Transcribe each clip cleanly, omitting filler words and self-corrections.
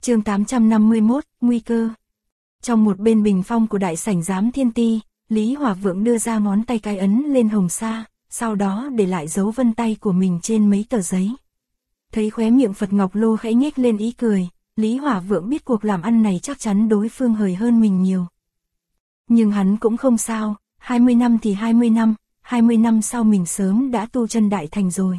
Chương 851, nguy cơ. Trong một bên bình phong của đại sảnh giám thiên ti, Lý Hỏa Vượng đưa ra ngón tay cái ấn lên hồng sa, sau đó để lại dấu vân tay của mình trên mấy tờ giấy. Thấy khóe miệng Phật Ngọc Lô khẽ nhếch lên ý cười, Lý Hỏa Vượng biết cuộc làm ăn này chắc chắn đối phương hời hơn mình nhiều. Nhưng hắn cũng không sao, 20 năm thì 20 năm, 20 năm sau mình sớm đã tu chân đại thành rồi.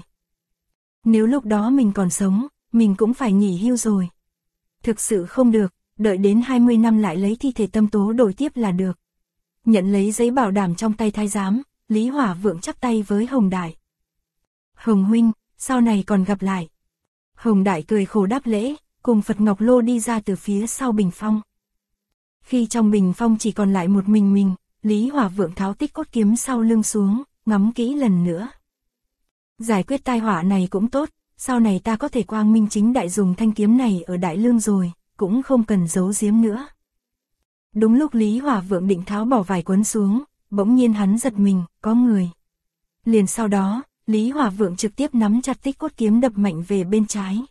Nếu lúc đó mình còn sống, mình cũng phải nghỉ hưu rồi. Thực sự không được, đợi đến 20 năm lại lấy thi thể Tâm Tố đổi tiếp là được. Nhận lấy giấy bảo đảm trong tay thái giám, Lý Hỏa Vượng chắp tay với Hồng Đại. Hồng huynh, sau này còn gặp lại. Hồng Đại cười khổ đáp lễ, cùng Phật Ngọc Lô đi ra từ phía sau bình phong. Khi trong bình phong chỉ còn lại một mình, Lý Hỏa Vượng tháo tích cốt kiếm sau lưng xuống, ngắm kỹ lần nữa. Giải quyết tai họa này cũng tốt, sau này ta có thể quang minh chính đại dùng thanh kiếm này ở Đại Lương rồi, cũng không cần giấu giếm nữa. Đúng lúc Lý Hỏa Vượng định tháo bỏ vải quấn xuống, bỗng nhiên hắn giật mình, có người. Liền sau đó, Lý Hỏa Vượng trực tiếp nắm chặt tích cốt kiếm đập mạnh về bên trái.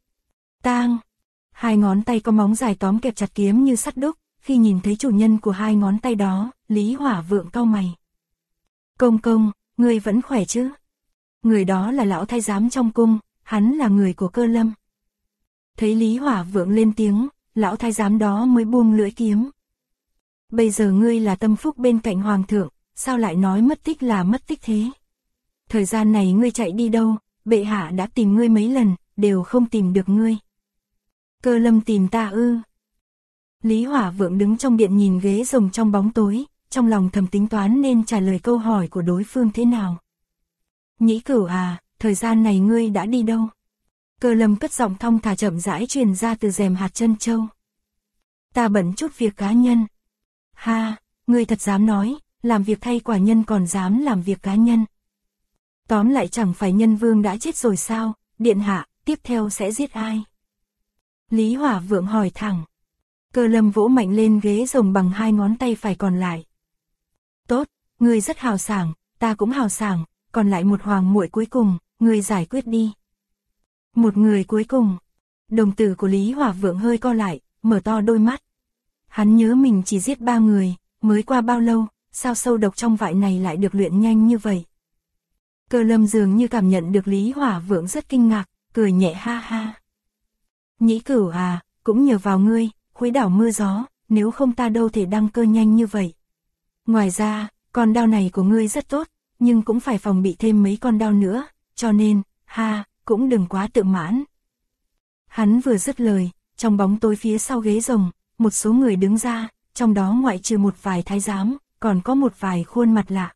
Tang! Hai ngón tay có móng dài tóm kẹp chặt kiếm như sắt đúc, khi nhìn thấy chủ nhân của hai ngón tay đó, Lý Hỏa Vượng cau mày. Công công, ngươi vẫn khỏe chứ? Người đó là lão thái giám trong cung, hắn là người của Cơ Lâm. Thấy Lý Hỏa Vượng lên tiếng, lão thái giám đó mới buông lưỡi kiếm. Bây giờ ngươi là tâm phúc bên cạnh hoàng thượng, sao lại nói mất tích là mất tích thế? Thời gian này ngươi chạy đi đâu, bệ hạ đã tìm ngươi mấy lần, đều không tìm được ngươi. Cơ Lâm tìm ta ư? Lý Hỏa Vượng đứng trong điện nhìn ghế rồng trong bóng tối, trong lòng thầm tính toán nên trả lời câu hỏi của đối phương thế nào. Nhĩ Cửu à, thời gian này ngươi đã đi đâu? Cơ Lâm cất giọng thong thả chậm rãi truyền ra từ rèm hạt chân châu. Ta bận chút việc cá nhân. Ha, ngươi thật dám nói, làm việc thay quả nhân còn dám làm việc cá nhân. Tóm lại chẳng phải nhân vương đã chết rồi sao, điện hạ, tiếp theo sẽ giết ai? Lý Hỏa Vượng hỏi thẳng. Cơ Lâm vỗ mạnh lên ghế rồng bằng hai ngón tay phải còn lại. Tốt, ngươi rất hào sảng, ta cũng hào sảng, còn lại một hoàng muội cuối cùng, ngươi giải quyết đi. Một người cuối cùng. Đồng tử của Lý Hỏa Vượng hơi co lại, mở to đôi mắt. Hắn nhớ mình chỉ giết 3 người, mới qua bao lâu, sao sâu độc trong vại này lại được luyện nhanh như vậy? Cơ Lâm dường như cảm nhận được Lý Hỏa Vượng rất kinh ngạc, cười nhẹ ha ha. Nhĩ Cửu à, cũng nhờ vào ngươi, khuấy đảo mưa gió, nếu không ta đâu thể đăng cơ nhanh như vậy. Ngoài ra, con đao này của ngươi rất tốt, nhưng cũng phải phòng bị thêm mấy con đao nữa, cho nên, cũng đừng quá tự mãn. Hắn vừa dứt lời, trong bóng tối phía sau ghế rồng, một số người đứng ra, trong đó ngoại trừ một vài thái giám, còn có một vài khuôn mặt lạ.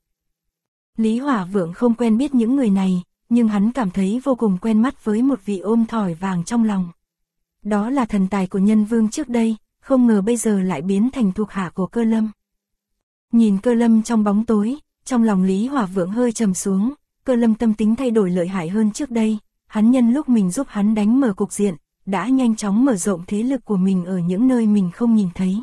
Lý Hỏa Vượng không quen biết những người này, nhưng hắn cảm thấy vô cùng quen mắt với một vị ôm thỏi vàng trong lòng. Đó là thần tài của nhân vương trước đây, không ngờ bây giờ lại biến thành thuộc hạ của Cơ Lâm. Nhìn Cơ Lâm trong bóng tối, trong lòng Lý Hỏa Vượng hơi trầm xuống, Cơ Lâm tâm tính thay đổi lợi hại hơn trước đây, hắn nhân lúc mình giúp hắn đánh mở cục diện, đã nhanh chóng mở rộng thế lực của mình ở những nơi mình không nhìn thấy.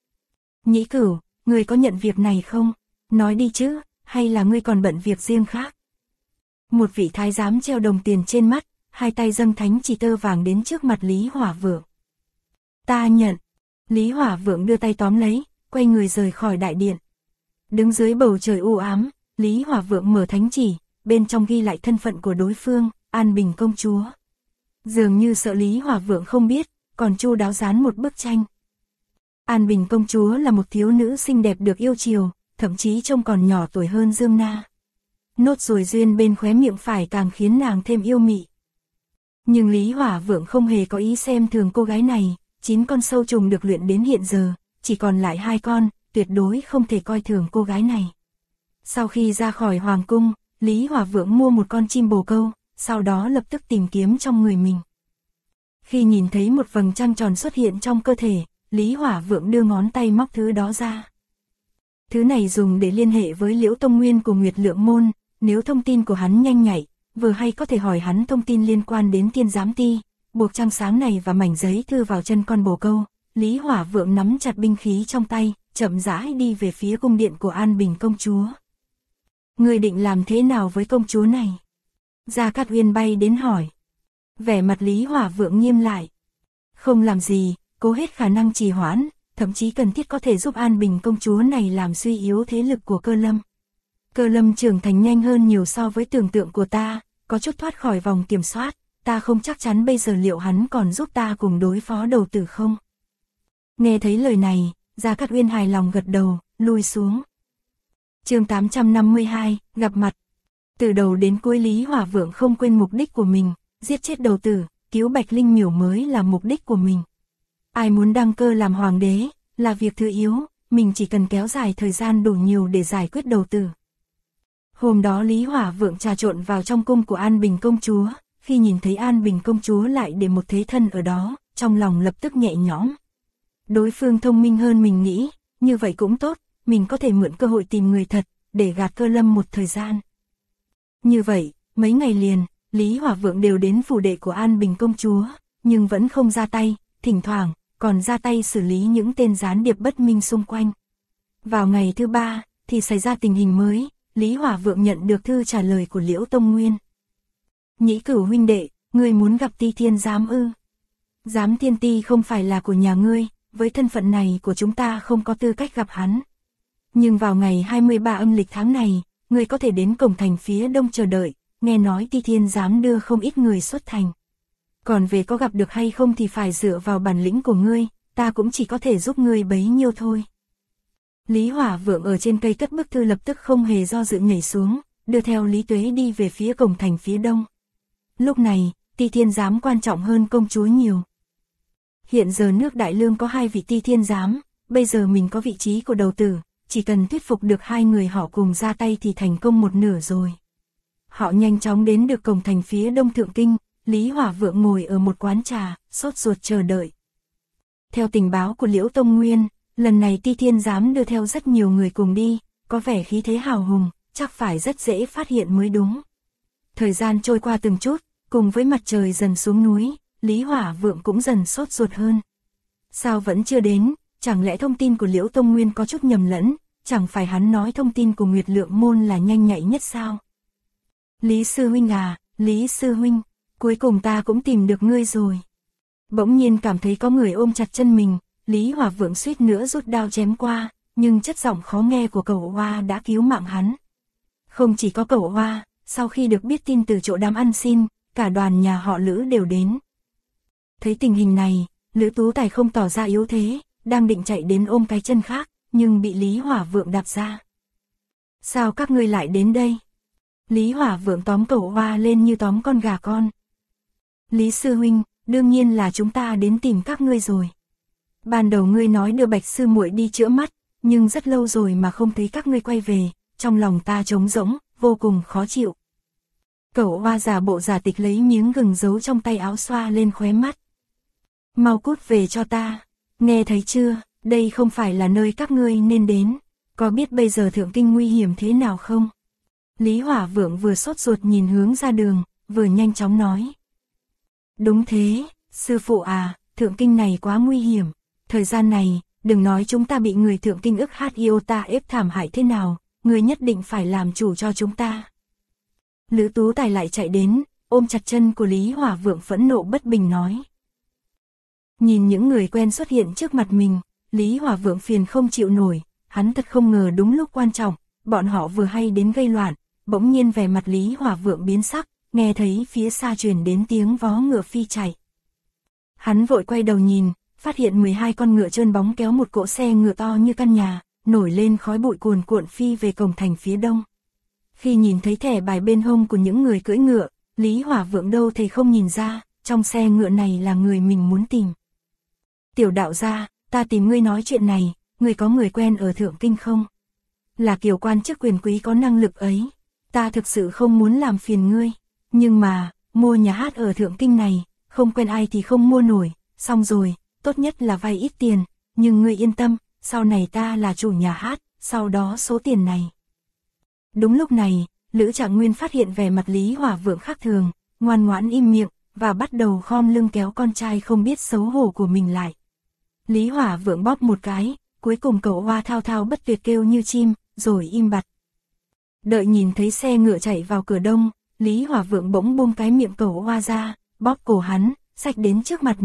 Nhĩ Cửu, ngươi có nhận việc này không? Nói đi chứ, hay là ngươi còn bận việc riêng khác? Một vị thái giám treo đồng tiền trên mắt, hai tay dâng thánh chỉ tơ vàng đến trước mặt Lý Hỏa Vượng. Ta nhận. Lý Hỏa Vượng đưa tay tóm lấy, quay người rời khỏi đại điện. Đứng dưới bầu trời u ám, Lý Hỏa Vượng mở thánh chỉ, bên trong ghi lại thân phận của đối phương, An Bình công chúa. Dường như sợ Lý Hỏa Vượng không biết, còn chu đáo dán một bức tranh. An Bình công chúa là một thiếu nữ xinh đẹp được yêu chiều, thậm chí trông còn nhỏ tuổi hơn Dương Na. Nốt ruồi duyên bên khóe miệng phải càng khiến nàng thêm yêu mị. Nhưng Lý Hỏa Vượng không hề có ý xem thường cô gái này, 9 con sâu trùng được luyện đến hiện giờ, chỉ còn lại 2 con, tuyệt đối không thể coi thường cô gái này. Sau khi ra khỏi hoàng cung, Lý Hỏa Vượng mua một con chim bồ câu, sau đó lập tức tìm kiếm trong người mình. Khi nhìn thấy một vầng trăng tròn xuất hiện trong cơ thể, Lý Hỏa Vượng đưa ngón tay móc thứ đó ra. Thứ này dùng để liên hệ với Liễu Tông Nguyên của Nguyệt Lượng Môn, nếu thông tin của hắn nhanh nhạy, vừa hay có thể hỏi hắn thông tin liên quan đến Tiên Giám Ti, buộc trăng sáng này và mảnh giấy thư vào chân con bồ câu. Lý Hỏa Vượng nắm chặt binh khí trong tay, chậm rãi đi về phía cung điện của An Bình công chúa. Ngươi định làm thế nào với công chúa này? Gia Cát Uyên bay đến hỏi. Vẻ mặt Lý Hỏa Vượng nghiêm lại. không làm gì, cố hết khả năng trì hoãn, thậm chí cần thiết có thể giúp An Bình công chúa này làm suy yếu thế lực của Cơ Lâm. Cơ Lâm trưởng thành nhanh hơn nhiều so với tưởng tượng của ta, có chút thoát khỏi vòng kiểm soát, ta không chắc chắn bây giờ liệu hắn còn giúp ta cùng đối phó Đầu Tử không. Nghe thấy lời này, Gia Cát Uyên hài lòng gật đầu, lui xuống. Chương 852, gặp mặt. Từ đầu đến cuối Lý Hỏa Vượng không quên mục đích của mình, giết chết Đầu Tử, cứu Bạch Linh Miểu mới là mục đích của mình. Ai muốn đăng cơ làm hoàng đế, là việc thứ yếu, mình chỉ cần kéo dài thời gian đủ nhiều để giải quyết Đầu Tử. Hôm đó Lý Hỏa Vượng trà trộn vào trong cung của An Bình công chúa, khi nhìn thấy An Bình công chúa lại để một thế thân ở đó, trong lòng lập tức nhẹ nhõm. Đối phương thông minh hơn mình nghĩ, như vậy cũng tốt, mình có thể mượn cơ hội tìm người thật, để gạt Cơ Lâm một thời gian. Như vậy, mấy ngày liền, Lý Hỏa Vượng đều đến phủ đệ của An Bình công chúa, nhưng vẫn không ra tay, thỉnh thoảng, còn ra tay xử lý những tên gián điệp bất minh xung quanh. Vào ngày thứ 3, thì xảy ra tình hình mới, Lý Hỏa Vượng nhận được thư trả lời của Liễu Tông Nguyên. Nhĩ Cửu huynh đệ, ngươi muốn gặp Ti Thiên Giám ư? Giám Thiên Ti không phải là của nhà ngươi, với thân phận này của chúng ta không có tư cách gặp hắn. Nhưng vào ngày 23 âm lịch tháng này, ngươi có thể đến cổng thành phía đông chờ đợi, nghe nói Ti Thiên Giám đưa không ít người xuất thành. Còn về có gặp được hay không thì phải dựa vào bản lĩnh của ngươi, ta cũng chỉ có thể giúp ngươi bấy nhiêu thôi. Lý Hỏa Vượng ở trên cây cất bức thư lập tức không hề do dự nhảy xuống, đưa theo Lý Tuế đi về phía cổng thành phía đông. Lúc này, Ti Thiên Giám quan trọng hơn công chúa nhiều. Hiện giờ nước Đại Lương có 2 vị Ti Thiên Giám, bây giờ mình có vị trí của Đầu Tử, chỉ cần thuyết phục được 2 người họ cùng ra tay thì thành công một nửa rồi. Họ nhanh chóng đến được cổng thành phía đông Thượng Kinh, Lý Hỏa Vượng ngồi ở một quán trà, sốt ruột chờ đợi. Theo tình báo của Liễu Tông Nguyên, lần này Ti Thiên Giám đưa theo rất nhiều người cùng đi, có vẻ khí thế hào hùng, chắc phải rất dễ phát hiện mới đúng. Thời gian trôi qua từng chút, cùng với mặt trời dần xuống núi, Lý Hỏa Vượng cũng dần sốt ruột hơn. Sao vẫn chưa đến, chẳng lẽ thông tin của Liễu Tông Nguyên có chút nhầm lẫn, chẳng phải hắn nói thông tin của Nguyệt Lượng Môn là nhanh nhạy nhất sao? Lý Sư Huynh à, Lý Sư Huynh, cuối cùng ta cũng tìm được ngươi rồi. Bỗng nhiên cảm thấy có người ôm chặt chân mình, Lý Hỏa Vượng suýt nữa rút đao chém qua, nhưng chất giọng khó nghe của Cẩu Hoa đã cứu mạng hắn. Không chỉ có Cẩu Hoa, sau khi được biết tin từ chỗ đám ăn xin, cả đoàn nhà họ Lữ đều đến. Thấy tình hình này, Lữ Tú Tài không tỏ ra yếu thế, đang định chạy đến ôm cái chân khác, nhưng bị Lý Hỏa Vượng đạp ra. Sao các ngươi lại đến đây? Lý Hỏa Vượng tóm Cẩu Hoa lên như tóm con gà con. Lý Sư Huynh, đương nhiên là chúng ta đến tìm các ngươi rồi. Ban đầu ngươi nói đưa Bạch Sư muội đi chữa mắt, nhưng rất lâu rồi mà không thấy các ngươi quay về, trong lòng ta trống rỗng, vô cùng khó chịu. Cẩu Hoa giả bộ giả tịch lấy miếng gừng giấu trong tay áo xoa lên khóe mắt. Mau cút về cho ta, nghe thấy chưa, đây không phải là nơi các ngươi nên đến, có biết bây giờ Thượng Kinh nguy hiểm thế nào không? Lý Hỏa Vượng vừa sốt ruột nhìn hướng ra đường, vừa nhanh chóng nói. Đúng thế, sư phụ à, Thượng Kinh này quá nguy hiểm, thời gian này, đừng nói chúng ta bị người Thượng Kinh ức iota ép thảm hại thế nào, người nhất định phải làm chủ cho chúng ta. Lữ Tú Tài lại chạy đến, ôm chặt chân của Lý Hỏa Vượng phẫn nộ bất bình nói. Nhìn những người quen xuất hiện trước mặt mình, Lý Hỏa Vượng phiền không chịu nổi, hắn thật không ngờ đúng lúc quan trọng, bọn họ vừa hay đến gây loạn, bỗng nhiên vẻ mặt Lý Hỏa Vượng biến sắc, nghe thấy phía xa truyền đến tiếng vó ngựa phi chạy. Hắn vội quay đầu nhìn, phát hiện 12 con ngựa trơn bóng kéo một cỗ xe ngựa to như căn nhà, nổi lên khói bụi cuồn cuộn phi về cổng thành phía đông. Khi nhìn thấy thẻ bài bên hông của những người cưỡi ngựa, Lý Hỏa Vượng đâu thầy không nhìn ra, trong xe ngựa này là người mình muốn tìm. Tiểu đạo gia, ta tìm ngươi nói chuyện này, ngươi có người quen ở Thượng Kinh không? Là kiểu quan chức quyền quý có năng lực ấy, ta thực sự không muốn làm phiền ngươi, nhưng mà, mua nhà hát ở Thượng Kinh này, không quen ai thì không mua nổi, xong rồi, tốt nhất là vay ít tiền, nhưng ngươi yên tâm, sau này ta là chủ nhà hát, sau đó số tiền này. Đúng lúc này, Lữ Trạng Nguyên phát hiện vẻ mặt Lý Hỏa Vượng khác thường, ngoan ngoãn im miệng, và bắt đầu khom lưng kéo con trai không biết xấu hổ của mình lại. Lý Hỏa Vượng bóp một cái, cuối cùng Cẩu Hoa thao thao bất tuyệt kêu như chim, rồi im bặt. Đợi nhìn thấy xe ngựa chạy vào cửa đông, Lý Hỏa Vượng bỗng buông cái miệng Cẩu Hoa ra, bóp cổ hắn, xách đến trước mặt mình,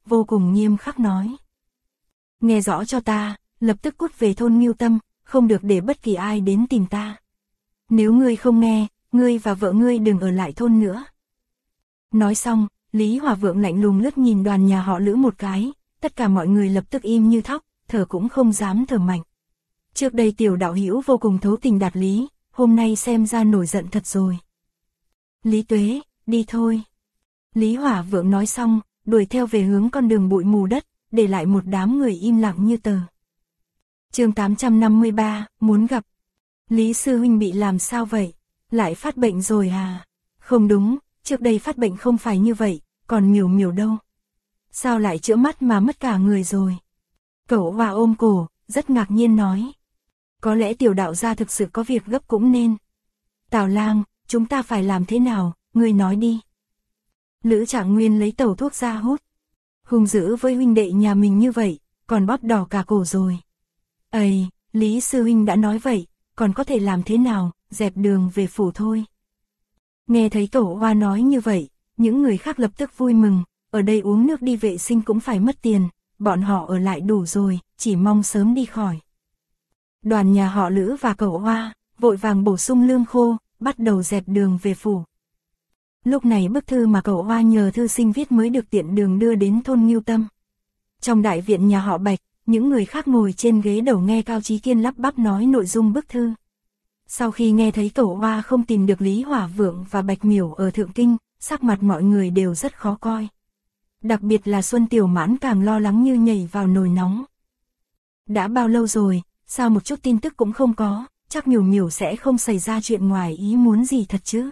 vô cùng nghiêm khắc nói. Nghe rõ cho ta, lập tức cút về thôn Ngưu Tâm, không được để bất kỳ ai đến tìm ta. Nếu ngươi không nghe, ngươi và vợ ngươi đừng ở lại thôn nữa. Nói xong, Lý Hòa Vượng lạnh lùng lướt nhìn đoàn nhà họ Lữ một cái, tất cả mọi người lập tức im như thóc, thở cũng không dám thở mạnh. Trước đây tiểu đạo hữu vô cùng thấu tình đạt lý, hôm nay xem ra nổi giận thật rồi. Lý Tuế, đi thôi. Lý Hòa Vượng nói xong, đuổi theo về hướng con đường bụi mù đất, để lại một đám người im lặng như tờ. Chương 853, muốn gặp. Lý sư huynh bị làm sao vậy? Lại phát bệnh rồi à? Không đúng, trước đây phát bệnh không phải như vậy, còn Miểu Miểu đâu? Sao lại chữa mắt mà mất cả người rồi? Cẩu Hoa ôm cổ, rất ngạc nhiên nói. Có lẽ tiểu đạo gia thực sự có việc gấp cũng nên. Tào Lang, chúng ta phải làm thế nào, ngươi nói đi. Lữ Trạng Nguyên lấy tẩu thuốc ra hút. Hung dữ với huynh đệ nhà mình như vậy, còn bóp đỏ cả cổ rồi. Ây, Lý sư huynh đã nói vậy, còn có thể làm thế nào, dẹp đường về phủ thôi. Nghe thấy Cẩu Hoa nói như vậy, những người khác lập tức vui mừng, ở đây uống nước đi vệ sinh cũng phải mất tiền, bọn họ ở lại đủ rồi, chỉ mong sớm đi khỏi. Đoàn nhà họ Lữ và Cẩu Hoa, vội vàng bổ sung lương khô, bắt đầu dẹp đường về phủ. Lúc này bức thư mà Cẩu Hoa nhờ thư sinh viết mới được tiện đường đưa đến thôn Ngưu Tâm. Trong đại viện nhà họ Bạch, những người khác ngồi trên ghế đầu nghe Cao Chí Kiên lắp bắp nói nội dung bức thư. Sau khi nghe thấy Cẩu Hoa không tìm được Lý Hỏa Vượng và Bạch Miểu ở Thượng Kinh, sắc mặt mọi người đều rất khó coi. Đặc biệt là Xuân Tiểu Mãn càng lo lắng như nhảy vào nồi nóng. Đã bao lâu rồi, sao một chút tin tức cũng không có, chắc Miểu Miểu sẽ không xảy ra chuyện ngoài ý muốn gì thật chứ.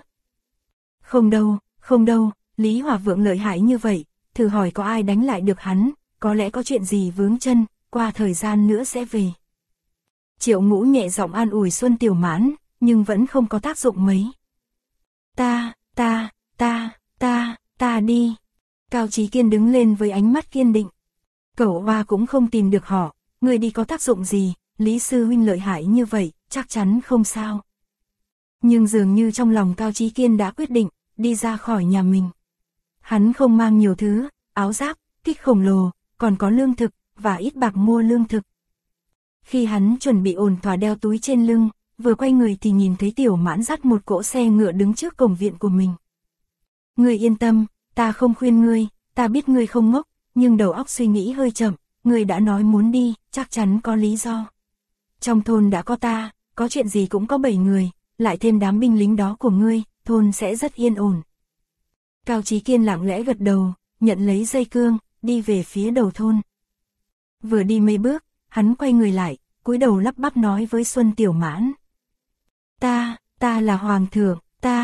Không đâu, Lý Hỏa Vượng lợi hại như vậy, thử hỏi có ai đánh lại được hắn, có lẽ có chuyện gì vướng chân, qua thời gian nữa sẽ về. Triệu Ngũ nhẹ giọng an ủi Xuân Tiểu Mãn, nhưng vẫn không có tác dụng mấy. Ta đi. Cao Chí Kiên đứng lên với ánh mắt kiên định. Cẩu Hoa cũng không tìm được họ, người đi có tác dụng gì, Lý sư huynh lợi hại như vậy, chắc chắn không sao. Nhưng dường như trong lòng Cao Chí Kiên đã quyết định, đi ra khỏi nhà mình. Hắn không mang nhiều thứ, áo giáp, kích khổng lồ, còn có lương thực, và ít bạc mua lương thực. Khi hắn chuẩn bị ổn thỏa đeo túi trên lưng, vừa quay người thì nhìn thấy Tiểu Mãn dắt một cỗ xe ngựa đứng trước cổng viện của mình. Ngươi yên tâm, ta không khuyên ngươi, ta biết ngươi không ngốc, nhưng đầu óc suy nghĩ hơi chậm, ngươi đã nói muốn đi, chắc chắn có lý do. Trong thôn đã có ta, có chuyện gì cũng có 7 người, lại thêm đám binh lính đó của ngươi, thôn sẽ rất yên ổn. Cao Chí Kiên lặng lẽ gật đầu, nhận lấy dây cương, đi về phía đầu thôn. Vừa đi mấy bước, hắn quay người lại, cúi đầu lắp bắp nói với Xuân Tiểu Mãn. Ta là hoàng thượng,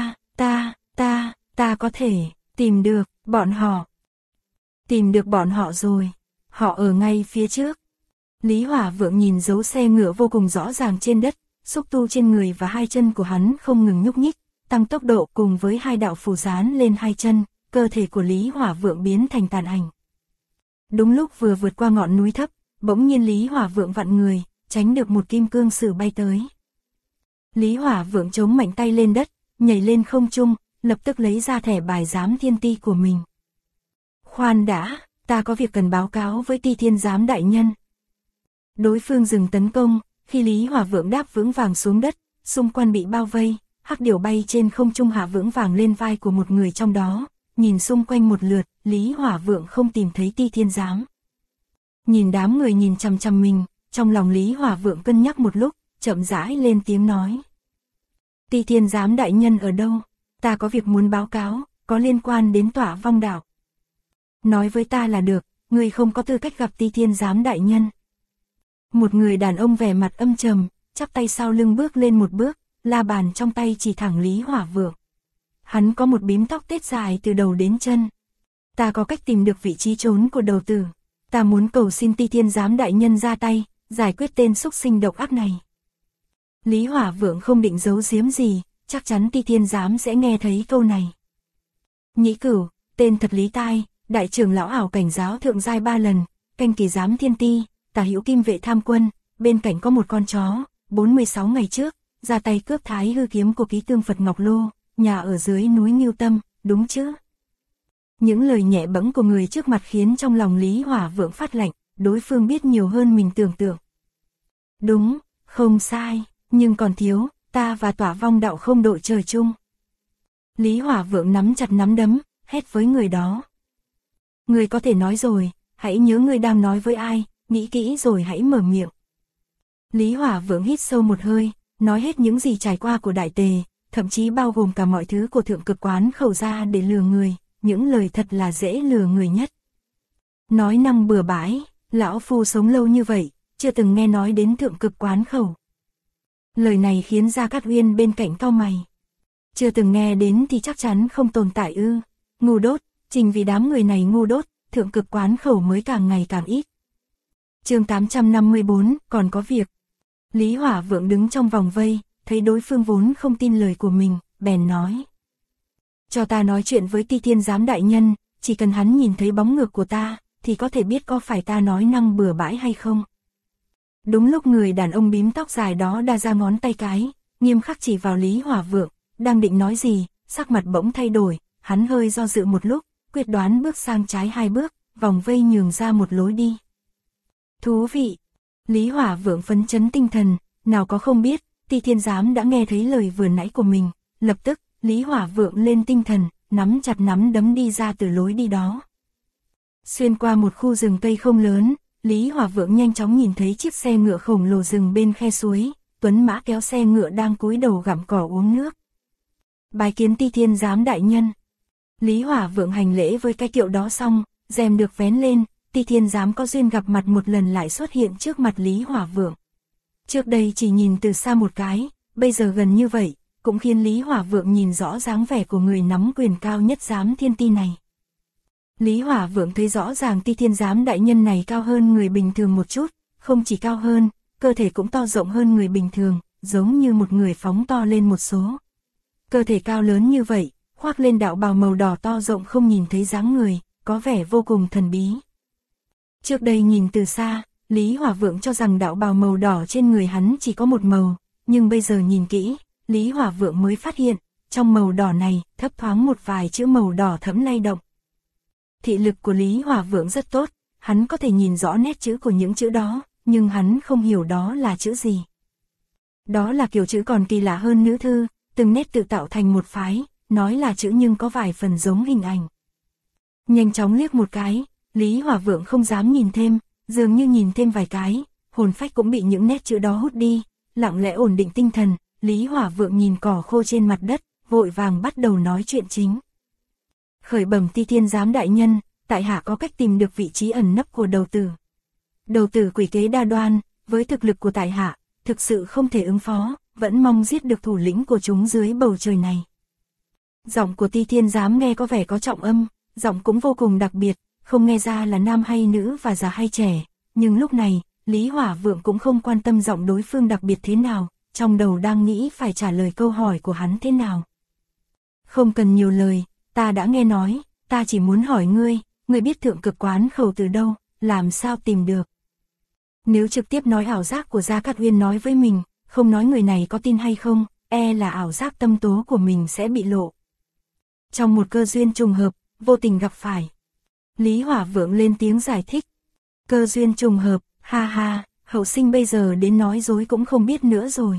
ta có thể tìm được bọn họ. Tìm được bọn họ rồi, họ ở ngay phía trước. Lý Hỏa Vượng nhìn dấu xe ngựa vô cùng rõ ràng trên đất, xúc tu trên người và hai chân của hắn không ngừng nhúc nhích, tăng tốc độ cùng với hai đạo phù dán lên hai chân, cơ thể của Lý Hỏa Vượng biến thành tàn ảnh. Đúng lúc vừa vượt qua ngọn núi thấp, bỗng nhiên Lý Hỏa Vượng vặn người, tránh được một kim cương sử bay tới. Lý Hỏa Vượng chống mạnh tay lên đất, nhảy lên không trung, lập tức lấy ra thẻ bài giám thiên ti của mình. Khoan đã, ta có việc cần báo cáo với Ti Thiên Giám đại nhân. Đối phương dừng tấn công, khi Lý Hỏa Vượng đáp vững vàng xuống đất, xung quanh bị bao vây, hắc điểu bay trên không trung hạ vững vàng lên vai của một người trong đó, nhìn xung quanh một lượt, Lý Hỏa Vượng không tìm thấy Ti Thiên Giám. Nhìn đám người nhìn chằm chằm mình, trong lòng Lý Hỏa Vượng cân nhắc một lúc, chậm rãi lên tiếng nói. Ti Thiên Giám đại nhân ở đâu? Ta có việc muốn báo cáo, có liên quan đến Tỏa Vong Đảo. Nói với ta là được, ngươi không có tư cách gặp Ti Thiên Giám đại nhân. Một người đàn ông vẻ mặt âm trầm, chắp tay sau lưng bước lên một bước, la bàn trong tay chỉ thẳng Lý Hỏa Vượng. Hắn có một bím tóc tết dài từ đầu đến chân. Ta có cách tìm được vị trí trốn của đầu tử. Ta muốn cầu xin Ti Thiên Giám đại nhân ra tay, giải quyết tên xúc sinh độc ác này. Lý Hỏa Vượng không định giấu giếm gì, chắc chắn Ti Thiên Giám sẽ nghe thấy câu này. Nhĩ Cửu, tên thật Lý Tai, đại trưởng lão ảo cảnh giáo thượng giai 3 lần, canh kỳ giám thiên ti, tả hữu kim vệ tham quân, bên cạnh có một con chó, 46 ngày trước, ra tay cướp Thái Hư kiếm của Ký Tương Phật Ngọc Lô, nhà ở dưới núi Ngưu Tâm, đúng chứ? Những lời nhẹ bẫng của người trước mặt khiến trong lòng Lý Hỏa Vượng phát lạnh, đối phương biết nhiều hơn mình tưởng tượng. Đúng, không sai, nhưng còn thiếu, ta và Tỏa Vong đạo không đội trời chung. Lý Hỏa Vượng nắm chặt nắm đấm, hét với người đó. Người có thể nói rồi, hãy nhớ người đang nói với ai, nghĩ kỹ rồi hãy mở miệng. Lý Hỏa Vượng hít sâu một hơi, nói hết những gì trải qua của Đại Tề, thậm chí bao gồm cả mọi thứ của Thượng Cực Quán Khẩu ra để lừa người, những lời thật là dễ lừa người nhất. Nói năng bừa bãi, lão phu sống lâu như vậy, chưa từng nghe nói đến Thượng Cực Quán Khẩu. Lời này khiến Gia Cát Uyên bên cạnh cau mày. Chưa từng nghe đến thì chắc chắn không tồn tại ư? Ngu đốt, chính vì đám người này ngu đốt, Thượng Cực Quán Khẩu mới càng ngày càng ít. Chương 854, còn có việc. Lý Hỏa Vượng đứng trong vòng vây, thấy đối phương vốn không tin lời của mình, bèn nói. Cho ta nói chuyện với Ti Thiên Giám đại nhân, chỉ cần hắn nhìn thấy bóng ngược của ta, thì có thể biết có phải ta nói năng bừa bãi hay không. Đúng lúc người đàn ông bím tóc dài đó đa ra ngón tay cái, nghiêm khắc chỉ vào Lý Hỏa Vượng, đang định nói gì, sắc mặt bỗng thay đổi, hắn hơi do dự một lúc, quyết đoán bước sang trái 2 bước, vòng vây nhường ra một lối đi. Thú vị! Lý Hỏa Vượng phấn chấn tinh thần, nào có không biết, Ti Thiên Giám đã nghe thấy lời vừa nãy của mình, lập tức, Lý Hỏa Vượng lên tinh thần, nắm chặt nắm đấm đi ra từ lối đi đó. Xuyên qua một khu rừng cây không lớn, Lý Hỏa Vượng nhanh chóng nhìn thấy chiếc xe ngựa khổng lồ dừng bên khe suối, tuấn mã kéo xe ngựa đang cúi đầu gặm cỏ uống nước. Bái kiến Ti Thiên Giám đại nhân. Lý Hỏa Vượng hành lễ với cái kiệu đó xong, rèm được vén lên, Ti Thiên Giám có duyên gặp mặt một lần lại xuất hiện trước mặt Lý Hỏa Vượng. Trước đây chỉ nhìn từ xa một cái, bây giờ gần như vậy, cũng khiến Lý Hỏa Vượng nhìn rõ dáng vẻ của người nắm quyền cao nhất Giám Thiên Ti này. Lý Hỏa Vượng thấy rõ ràng Ti Thiên Giám đại nhân này cao hơn người bình thường một chút, không chỉ cao hơn, cơ thể cũng to rộng hơn người bình thường, giống như một người phóng to lên một số. Cơ thể cao lớn như vậy, khoác lên đạo bào màu đỏ to rộng không nhìn thấy dáng người, có vẻ vô cùng thần bí. Trước đây nhìn từ xa, Lý Hỏa Vượng cho rằng đạo bào màu đỏ trên người hắn chỉ có một màu, nhưng bây giờ nhìn kỹ, Lý Hỏa Vượng mới phát hiện, trong màu đỏ này thấp thoáng một vài chữ màu đỏ thẫm lay động. Thị lực của Lý Hỏa Vượng rất tốt, hắn có thể nhìn rõ nét chữ của những chữ đó, nhưng hắn không hiểu đó là chữ gì. Đó là kiểu chữ còn kỳ lạ hơn nữ thư, từng nét tự tạo thành một phái, nói là chữ nhưng có vài phần giống hình ảnh. Nhanh chóng liếc một cái, Lý Hỏa Vượng không dám nhìn thêm, dường như nhìn thêm vài cái, hồn phách cũng bị những nét chữ đó hút đi, lặng lẽ ổn định tinh thần, Lý Hỏa Vượng nhìn cỏ khô trên mặt đất, vội vàng bắt đầu nói chuyện chính. Khởi bẩm Ti Thiên Giám đại nhân, tại hạ có cách tìm được vị trí ẩn nấp của đầu tử. Đầu tử quỷ kế đa đoan, với thực lực của tại hạ, thực sự không thể ứng phó, vẫn mong giết được thủ lĩnh của chúng dưới bầu trời này. Giọng của Ti Thiên Giám nghe có vẻ có trọng âm, giọng cũng vô cùng đặc biệt, không nghe ra là nam hay nữ và già hay trẻ, nhưng lúc này, Lý Hỏa Vượng cũng không quan tâm giọng đối phương đặc biệt thế nào, trong đầu đang nghĩ phải trả lời câu hỏi của hắn thế nào. Không cần nhiều lời, ta đã nghe nói, ta chỉ muốn hỏi ngươi biết Thượng Cực Quán Khẩu từ đâu, làm sao tìm được. Nếu trực tiếp nói ảo giác của Gia Cát Uyên nói với mình, không nói người này có tin hay không, e là ảo giác tâm tố của mình sẽ bị lộ. Trong một cơ duyên trùng hợp, vô tình gặp phải. Lý Hỏa Vượng lên tiếng giải thích. Cơ duyên trùng hợp, ha ha, hậu sinh bây giờ đến nói dối cũng không biết nữa rồi.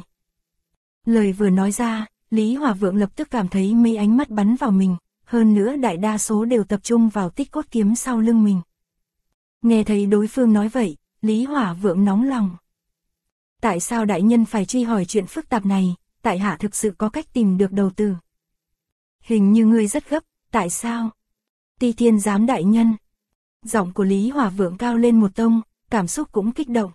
Lời vừa nói ra, Lý Hỏa Vượng lập tức cảm thấy mấy ánh mắt bắn vào mình, hơn nữa đại đa số đều tập trung vào tích cốt kiếm sau lưng mình. Nghe thấy đối phương nói vậy, Lý Hỏa Vượng nóng lòng. Tại sao đại nhân phải truy hỏi chuyện phức tạp này, tại hạ thực sự có cách tìm được đầu tử. Hình như ngươi rất gấp, tại sao? Ti Thiên Giám đại nhân. Giọng của Lý Hỏa Vượng cao lên một tông, cảm xúc cũng kích động.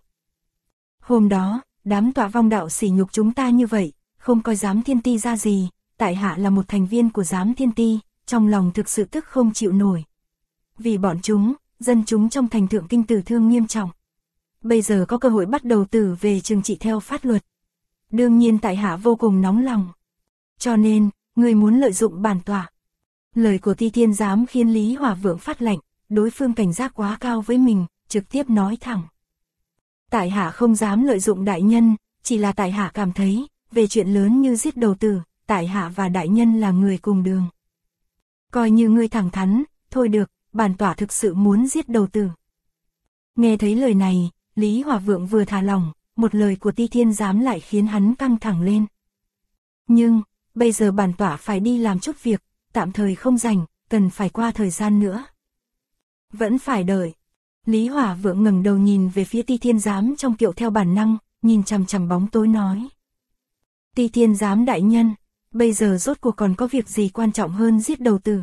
Hôm đó, đám Tỏa Vong đạo sỉ nhục chúng ta như vậy, không coi Giám Thiên Ti ra gì, tại hạ là một thành viên của Giám Thiên Ti, trong lòng thực sự tức không chịu nổi. Vì bọn chúng, dân chúng trong thành Thượng Kinh tử thương nghiêm trọng. Bây giờ có cơ hội bắt đầu tử về trừng trị theo pháp luật. Đương nhiên tại hạ vô cùng nóng lòng. Cho nên, người muốn lợi dụng bản tọa. Lời của Ti Thiên Giám khiến Lý Hỏa Vượng phát lạnh, đối phương cảnh giác quá cao với mình, trực tiếp nói thẳng. Tại hạ không dám lợi dụng đại nhân, chỉ là tại hạ cảm thấy, về chuyện lớn như giết đầu tử, tại hạ và đại nhân là người cùng đường. Coi như ngươi thẳng thắn, thôi được, bản tỏa thực sự muốn giết đầu tử. Nghe thấy lời này, Lý Hỏa Vượng vừa thả lỏng, một lời của Ti Thiên Giám lại khiến hắn căng thẳng lên. Nhưng, bây giờ bản tỏa phải đi làm chút việc, tạm thời không rảnh, cần phải qua thời gian nữa. Vẫn phải đợi. Lý Hỏa Vượng ngẩng đầu nhìn về phía Ti Thiên Giám trong kiệu theo bản năng, nhìn chằm chằm bóng tối nói. Ti Thiên Giám đại nhân, bây giờ rốt cuộc còn có việc gì quan trọng hơn giết đầu tử?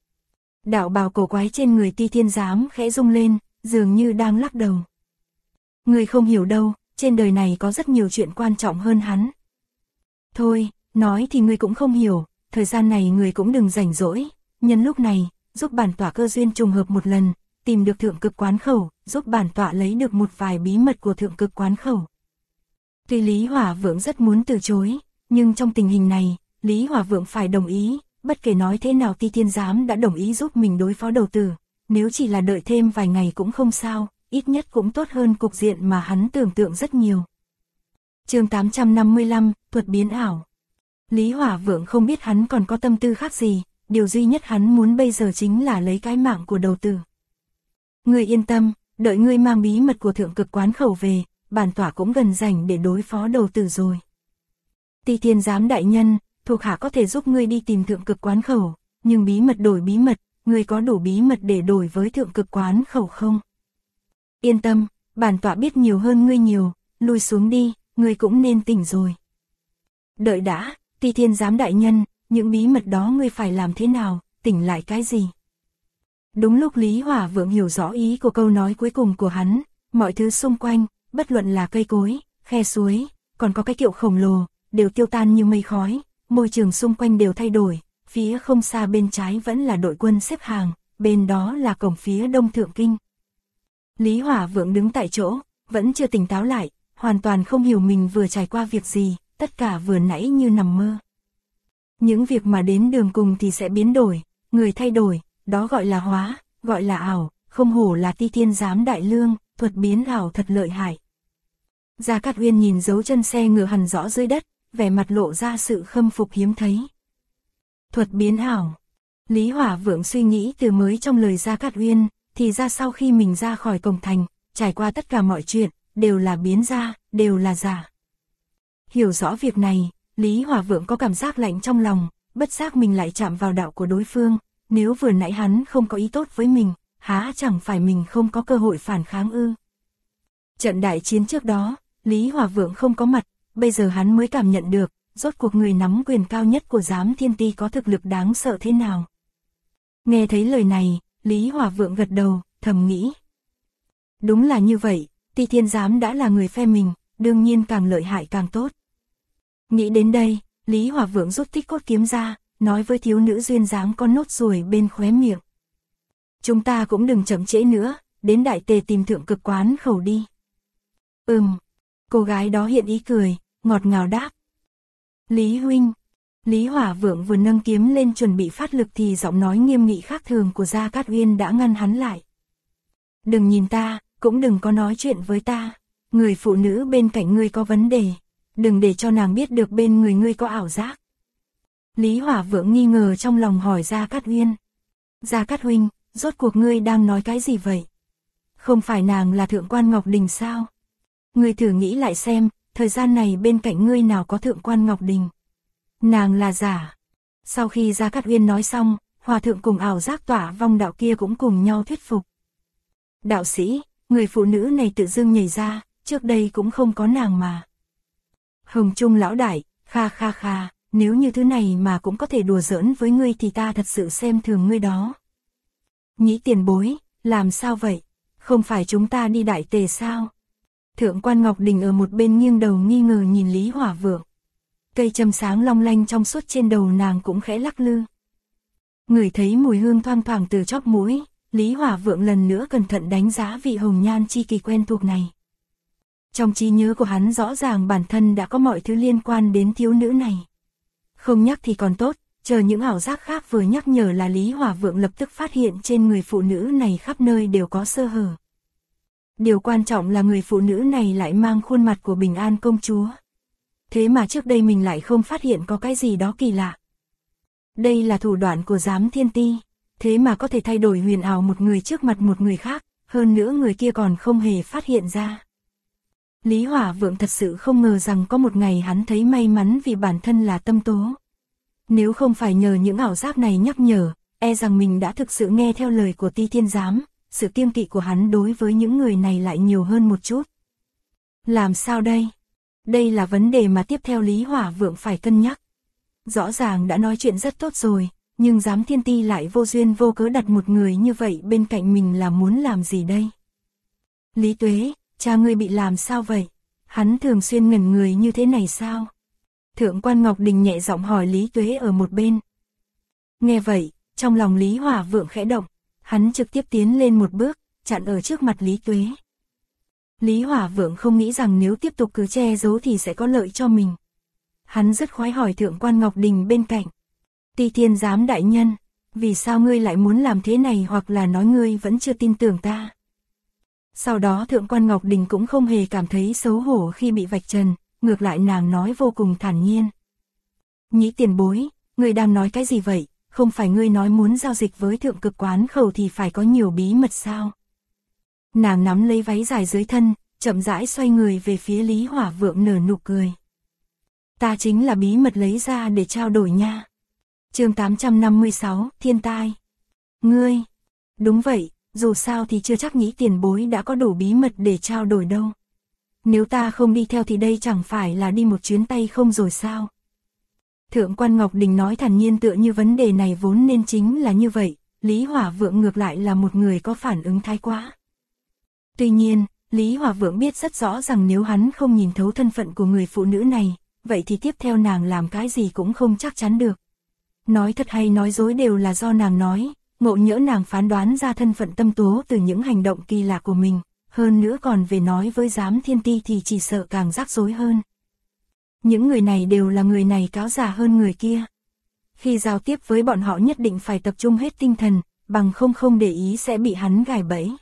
Đạo bào cổ quái trên người Ti Thiên Giám khẽ rung lên, dường như đang lắc đầu. Người không hiểu đâu, trên đời này có rất nhiều chuyện quan trọng hơn hắn. Thôi, nói thì người cũng không hiểu, thời gian này người cũng đừng rảnh rỗi, nhân lúc này, giúp bản tỏa cơ duyên trùng hợp một lần, tìm được thượng cực quán khẩu, giúp bản tỏa lấy được một vài bí mật của thượng cực quán khẩu. Tuy Lý Hỏa Vượng rất muốn từ chối, nhưng trong tình hình này, Lý Hỏa Vượng phải đồng ý, bất kể nói thế nào Ti Thiên Giám đã đồng ý giúp mình đối phó đầu tử, nếu chỉ là đợi thêm vài ngày cũng không sao, ít nhất cũng tốt hơn cục diện mà hắn tưởng tượng rất nhiều. Chương 855, thuật biến ảo. Lý Hỏa Vượng không biết hắn còn có tâm tư khác gì, điều duy nhất hắn muốn bây giờ chính là lấy cái mạng của đầu tử. Ngươi yên tâm, đợi ngươi mang bí mật của thượng cực quán khẩu về, bản tỏa cũng gần rảnh để đối phó đầu tử rồi. Ti Thiên Giám đại nhân, thuộc hạ có thể giúp ngươi đi tìm thượng cực quán khẩu, nhưng bí mật đổi bí mật, ngươi có đủ bí mật để đổi với thượng cực quán khẩu không? Yên tâm, bản tỏa biết nhiều hơn ngươi nhiều, lui xuống đi, ngươi cũng nên tỉnh rồi. Đợi đã, Ti Thiên Giám đại nhân, những bí mật đó ngươi phải làm thế nào, tỉnh lại cái gì? Đúng lúc Lý Hỏa Vượng hiểu rõ ý của câu nói cuối cùng của hắn, mọi thứ xung quanh, bất luận là cây cối, khe suối, còn có cái kiệu khổng lồ, đều tiêu tan như mây khói, môi trường xung quanh đều thay đổi, phía không xa bên trái vẫn là đội quân xếp hàng, bên đó là cổng phía đông thượng kinh. Lý Hỏa Vượng đứng tại chỗ, vẫn chưa tỉnh táo lại, hoàn toàn không hiểu mình vừa trải qua việc gì, tất cả vừa nãy như nằm mơ. Những việc mà đến đường cùng thì sẽ biến đổi, người thay đổi, đó gọi là hóa, gọi là ảo, không hổ là Ti Thiên Giám đại lương, thuật biến ảo thật lợi hại. Gia Cát Uyên nhìn dấu chân xe ngựa hằn rõ dưới đất, vẻ mặt lộ ra sự khâm phục hiếm thấy. Thuật biến ảo. Lý Hỏa Vượng suy nghĩ từ mới trong lời Gia Cát Uyên, thì ra sau khi mình ra khỏi cổng thành, trải qua tất cả mọi chuyện, đều là biến ra, đều là giả. Hiểu rõ việc này, Lý Hỏa Vượng có cảm giác lạnh trong lòng, bất giác mình lại chạm vào đạo của đối phương, nếu vừa nãy hắn không có ý tốt với mình, há chẳng phải mình không có cơ hội phản kháng ư. Trận đại chiến trước đó, Lý Hỏa Vượng không có mặt, bây giờ hắn mới cảm nhận được, rốt cuộc người nắm quyền cao nhất của Giám Thiên Ti có thực lực đáng sợ thế nào. Nghe thấy lời này, Lý Hỏa Vượng gật đầu, thầm nghĩ. Đúng là như vậy, Ti Thiên Giám đã là người phe mình, đương nhiên càng lợi hại càng tốt. Nghĩ đến đây, Lý Hỏa Vượng rút Tích Cốt kiếm ra, nói với thiếu nữ duyên dáng con nốt ruồi bên khóe miệng. Chúng ta cũng đừng chậm trễ nữa, đến Đại Tề tìm thượng cực quán khẩu đi. Cô gái đó hiện ý cười, ngọt ngào đáp. Lý huynh. Lý Hỏa Vượng vừa nâng kiếm lên chuẩn bị phát lực thì giọng nói nghiêm nghị khác thường của Gia Cát Uyên đã ngăn hắn lại. Đừng nhìn ta, cũng đừng có nói chuyện với ta. Người phụ nữ bên cạnh ngươi có vấn đề. Đừng để cho nàng biết được bên người ngươi có ảo giác. Lý Hỏa Vượng nghi ngờ trong lòng hỏi Gia Cát Uyên. Gia Cát huynh, rốt cuộc ngươi đang nói cái gì vậy? Không phải nàng là thượng quan Ngọc Đình sao? Ngươi thử nghĩ lại xem, thời gian này bên cạnh ngươi nào có thượng quan Ngọc Đình? Nàng là giả. Sau khi Gia Cát Uyên nói xong, hòa thượng cùng ảo giác tỏa vong đạo kia cũng cùng nhau thuyết phục. Đạo sĩ, người phụ nữ này tự dưng nhảy ra, trước đây cũng không có nàng mà. Hồng Trung lão đại, kha, nếu như thứ này mà cũng có thể đùa giỡn với ngươi thì ta thật sự xem thường ngươi đó. Nhĩ tiền bối, làm sao vậy? Không phải chúng ta đi Đại Tề sao? Thượng quan Ngọc Đình ở một bên nghiêng đầu nghi ngờ nhìn Lý Hỏa Vượng. Cây châm sáng long lanh trong suốt trên đầu nàng cũng khẽ lắc lư. Ngửi thấy mùi hương thoang thoảng từ chóp mũi, Lý Hỏa Vượng lần nữa cẩn thận đánh giá vị hồng nhan chi kỳ quen thuộc này. Trong trí nhớ của hắn rõ ràng bản thân đã có mọi thứ liên quan đến thiếu nữ này. Không nhắc thì còn tốt, chờ những ảo giác khác vừa nhắc nhở là Lý Hỏa Vượng lập tức phát hiện trên người phụ nữ này khắp nơi đều có sơ hở. Điều quan trọng là người phụ nữ này lại mang khuôn mặt của Bình An công chúa. Thế mà trước đây mình lại không phát hiện có cái gì đó kỳ lạ. Đây là thủ đoạn của Giám Thiên Ti. Thế mà có thể thay đổi huyền ảo một người trước mặt một người khác, hơn nữa người kia còn không hề phát hiện ra. Lý Hỏa Vượng thật sự không ngờ rằng có một ngày hắn thấy may mắn vì bản thân là tâm tố. Nếu không phải nhờ những ảo giác này nhắc nhở, e rằng mình đã thực sự nghe theo lời của Ti Thiên Giám, sự kiêng kỵ của hắn đối với những người này lại nhiều hơn một chút. Làm sao đây? Đây là vấn đề mà tiếp theo Lý Hỏa Vượng phải cân nhắc. Rõ ràng đã nói chuyện rất tốt rồi, nhưng Giám Thiên Ti lại vô duyên vô cớ đặt một người như vậy bên cạnh mình là muốn làm gì đây? Lý Tuế, cha ngươi bị làm sao vậy? Hắn thường xuyên ngẩn người như thế này sao? Thượng quan Ngọc Đình nhẹ giọng hỏi Lý Tuế ở một bên. Nghe vậy, trong lòng Lý Hỏa Vượng khẽ động, hắn trực tiếp tiến lên một bước, chặn ở trước mặt Lý Tuế. Lý Hỏa Vượng không nghĩ rằng nếu tiếp tục cứ che giấu thì sẽ có lợi cho mình. Hắn rất khoái hỏi Thượng quan Ngọc Đình bên cạnh. Ti Thiên Giám đại nhân, vì sao ngươi lại muốn làm thế này, hoặc là nói ngươi vẫn chưa tin tưởng ta? Sau đó Thượng quan Ngọc Đình cũng không hề cảm thấy xấu hổ khi bị vạch trần, ngược lại nàng nói vô cùng thản nhiên. Nhĩ tiền bối, ngươi đang nói cái gì vậy? Không phải ngươi nói muốn giao dịch với Thượng Cực Quán Khẩu thì phải có nhiều bí mật sao? Nàng nắm lấy váy dài dưới thân, chậm rãi xoay người về phía Lý Hỏa Vượng nở nụ cười. Ta chính là bí mật lấy ra để trao đổi nha. Chương 856, thiên tai. Ngươi? Đúng vậy, dù sao thì chưa chắc Nhĩ tiền bối đã có đủ bí mật để trao đổi đâu. Nếu ta không đi theo thì đây chẳng phải là đi một chuyến tay không rồi sao? Thượng quan Ngọc Đình nói thản nhiên, tựa như vấn đề này vốn nên chính là như vậy, Lý Hỏa Vượng ngược lại là một người có phản ứng thái quá. Tuy nhiên, Lý Hỏa Vượng biết rất rõ rằng nếu hắn không nhìn thấu thân phận của người phụ nữ này, vậy thì tiếp theo nàng làm cái gì cũng không chắc chắn được. Nói thật hay nói dối đều là do nàng nói, ngộ nhỡ nàng phán đoán ra thân phận tâm tố từ những hành động kỳ lạ của mình, hơn nữa còn về nói với Giám Thiên Ti thì chỉ sợ càng rắc rối hơn. Những người này đều là người này cáo già hơn người kia. Khi giao tiếp với bọn họ nhất định phải tập trung hết tinh thần, bằng không để ý sẽ bị hắn gài bẫy.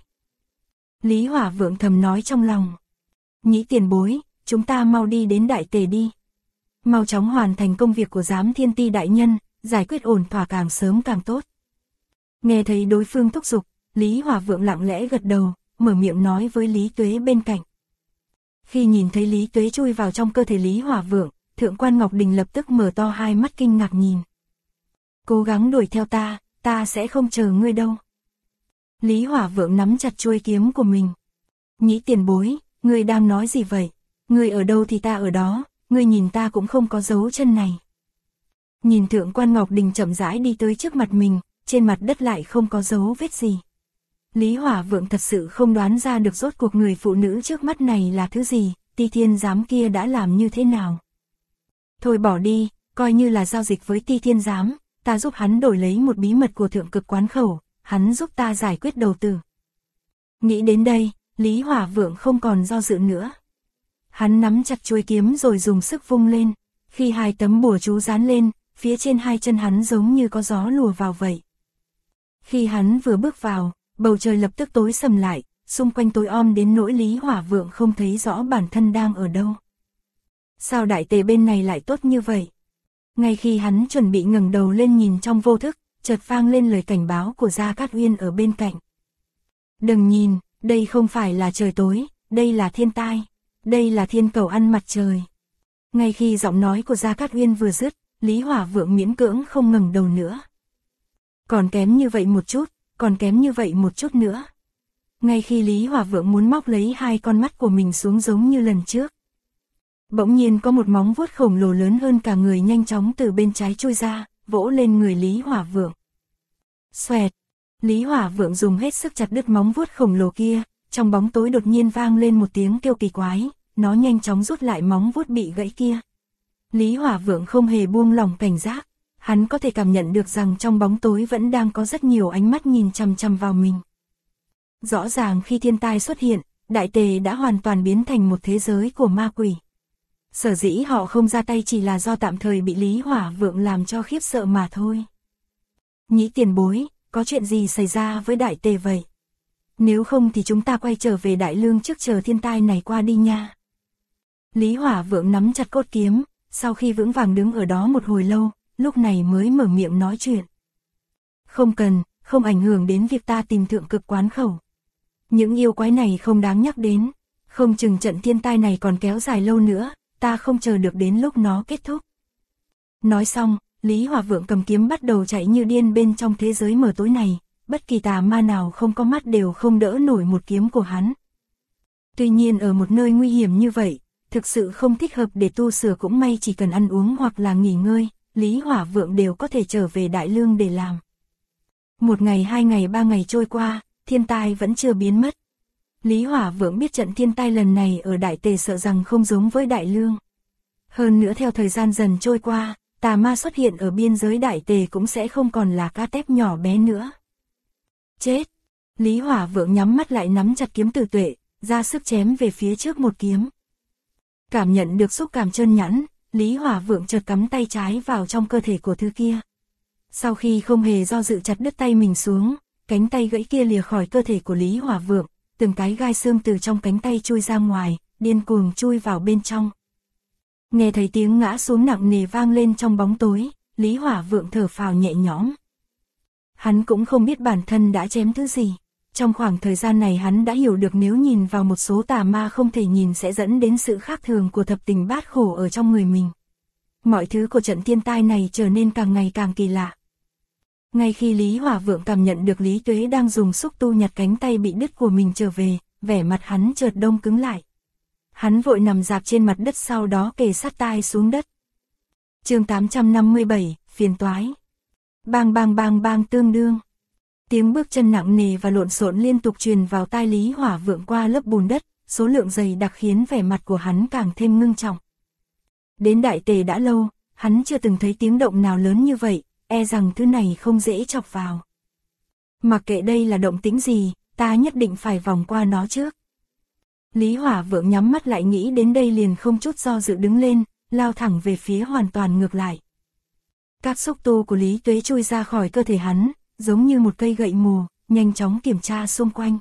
Lý Hỏa Vượng thầm nói trong lòng. Nhĩ tiền bối, chúng ta mau đi đến Đại Tề đi. Mau chóng hoàn thành công việc của Giám Thiên Ti đại nhân, giải quyết ổn thỏa càng sớm càng tốt. Nghe thấy đối phương thúc giục, Lý Hỏa Vượng lặng lẽ gật đầu, mở miệng nói với Lý Tuế bên cạnh. Khi nhìn thấy Lý Tuế chui vào trong cơ thể Lý Hỏa Vượng, Thượng quan Ngọc Đình lập tức mở to hai mắt kinh ngạc nhìn. Cố gắng đuổi theo ta sẽ không chờ ngươi đâu. Lý Hỏa Vượng nắm chặt chuôi kiếm của mình. Nhĩ tiền bối, ngươi đang nói gì vậy? Ngươi ở đâu thì ta ở đó, ngươi nhìn ta cũng không có dấu chân này. Nhìn Thượng quan Ngọc Đình chậm rãi đi tới trước mặt mình, trên mặt đất lại không có dấu vết gì. Lý Hỏa Vượng thật sự không đoán ra được rốt cuộc người phụ nữ trước mắt này là thứ gì, Ti Thiên Giám kia đã làm như thế nào. Thôi bỏ đi, coi như là giao dịch với Ti Thiên Giám, ta giúp hắn đổi lấy một bí mật của Thượng Cực Quán Khẩu, hắn giúp ta giải quyết đầu tử. Nghĩ đến đây, Lý Hỏa Vượng không còn do dự nữa. Hắn nắm chặt chuôi kiếm rồi dùng sức vung lên, khi hai tấm bùa chú dán lên, phía trên hai chân hắn giống như có gió lùa vào vậy. Khi hắn vừa bước vào, bầu trời lập tức tối sầm lại, xung quanh tối om đến nỗi Lý Hỏa Vượng không thấy rõ bản thân đang ở đâu. Sao Đại Tề bên này lại tốt như vậy? Ngay khi hắn chuẩn bị ngẩng đầu lên nhìn trong vô thức, chợt vang lên lời cảnh báo của Gia Cát Uyên ở bên cạnh. Đừng nhìn, đây không phải là trời tối, đây là thiên tai, đây là thiên cầu ăn mặt trời. Ngay khi giọng nói của Gia Cát Uyên vừa dứt, Lý Hỏa Vượng miễn cưỡng không ngẩng đầu nữa. Còn kém như vậy một chút, còn kém như vậy một chút nữa. Ngay khi Lý Hỏa Vượng muốn móc lấy hai con mắt của mình xuống giống như lần trước, bỗng nhiên có một móng vuốt khổng lồ lớn hơn cả người nhanh chóng từ bên trái chui ra, vỗ lên người Lý Hỏa Vượng. Xoẹt! Lý Hỏa Vượng dùng hết sức chặt đứt móng vuốt khổng lồ kia, trong bóng tối đột nhiên vang lên một tiếng kêu kỳ quái, nó nhanh chóng rút lại móng vuốt bị gãy kia. Lý Hỏa Vượng không hề buông lỏng cảnh giác, hắn có thể cảm nhận được rằng trong bóng tối vẫn đang có rất nhiều ánh mắt nhìn chằm chằm vào mình. Rõ ràng khi thiên tai xuất hiện, Đại Tề đã hoàn toàn biến thành một thế giới của ma quỷ. Sở dĩ họ không ra tay chỉ là do tạm thời bị Lý Hỏa Vượng làm cho khiếp sợ mà thôi. Nhĩ tiền bối, có chuyện gì xảy ra với Đại Tề vậy? Nếu không thì chúng ta quay trở về Đại Lương trước chờ thiên tai này qua đi nha. Lý Hỏa Vượng nắm chặt cốt kiếm, sau khi vững vàng đứng ở đó một hồi lâu, lúc này mới mở miệng nói chuyện. Không cần, không ảnh hưởng đến việc ta tìm thượng cực quán khẩu. Những yêu quái này không đáng nhắc đến, không chừng trận thiên tai này còn kéo dài lâu nữa, ta không chờ được đến lúc nó kết thúc. Nói xong, Lý Hỏa Vượng cầm kiếm bắt đầu chạy như điên bên trong thế giới mờ tối này, bất kỳ tà ma nào không có mắt đều không đỡ nổi một kiếm của hắn. Tuy nhiên ở một nơi nguy hiểm như vậy, thực sự không thích hợp để tu sửa, cũng may chỉ cần ăn uống hoặc là nghỉ ngơi, Lý Hỏa Vượng đều có thể trở về Đại Lương để làm. 1 ngày 2 ngày 3 ngày trôi qua, thiên tai vẫn chưa biến mất. Lý Hỏa Vượng biết trận thiên tai lần này ở Đại Tề sợ rằng không giống với Đại Lương. Hơn nữa theo thời gian dần trôi qua, tà ma xuất hiện ở biên giới Đại Tề cũng sẽ không còn là cá tép nhỏ bé nữa. Chết! Lý Hỏa Vượng nhắm mắt lại nắm chặt kiếm tử tuệ, ra sức chém về phía trước một kiếm. Cảm nhận được xúc cảm trơn nhẵn, Lý Hỏa Vượng chợt cắm tay trái vào trong cơ thể của thứ kia. Sau khi không hề do dự chặt đứt tay mình xuống, cánh tay gãy kia lìa khỏi cơ thể của Lý Hỏa Vượng, từng cái gai xương từ trong cánh tay chui ra ngoài, điên cuồng chui vào bên trong. Nghe thấy tiếng ngã xuống nặng nề vang lên trong bóng tối, Lý Hỏa Vượng thở phào nhẹ nhõm. Hắn cũng không biết bản thân đã chém thứ gì. Trong khoảng thời gian này hắn đã hiểu được nếu nhìn vào một số tà ma không thể nhìn sẽ dẫn đến sự khác thường của thập tình bát khổ ở trong người mình. Mọi thứ của trận thiên tai này trở nên càng ngày càng kỳ lạ. Ngay khi Lý Hỏa Vượng cảm nhận được Lý Tuế đang dùng xúc tu nhặt cánh tay bị đứt của mình trở về, vẻ mặt hắn chợt đông cứng lại. Hắn vội nằm rạp trên mặt đất, sau đó kề sát tai xuống đất. Chương 857, phiền toái. Bang bang bang bang tương đương. Tiếng bước chân nặng nề và lộn xộn liên tục truyền vào tai Lý Hỏa Vượng qua lớp bùn đất, số lượng dày đặc khiến vẻ mặt của hắn càng thêm ngưng trọng. Đến Đại Tề đã lâu, hắn chưa từng thấy tiếng động nào lớn như vậy, e rằng thứ này không dễ chọc vào. Mặc kệ đây là động tĩnh gì, ta nhất định phải vòng qua nó trước. Lý Hỏa Vượng nhắm mắt lại, nghĩ đến đây liền không chút do dự đứng lên, lao thẳng về phía hoàn toàn ngược lại. Các xúc tu của Lý Tuế chui ra khỏi cơ thể hắn, giống như một cây gậy mù, nhanh chóng kiểm tra xung quanh.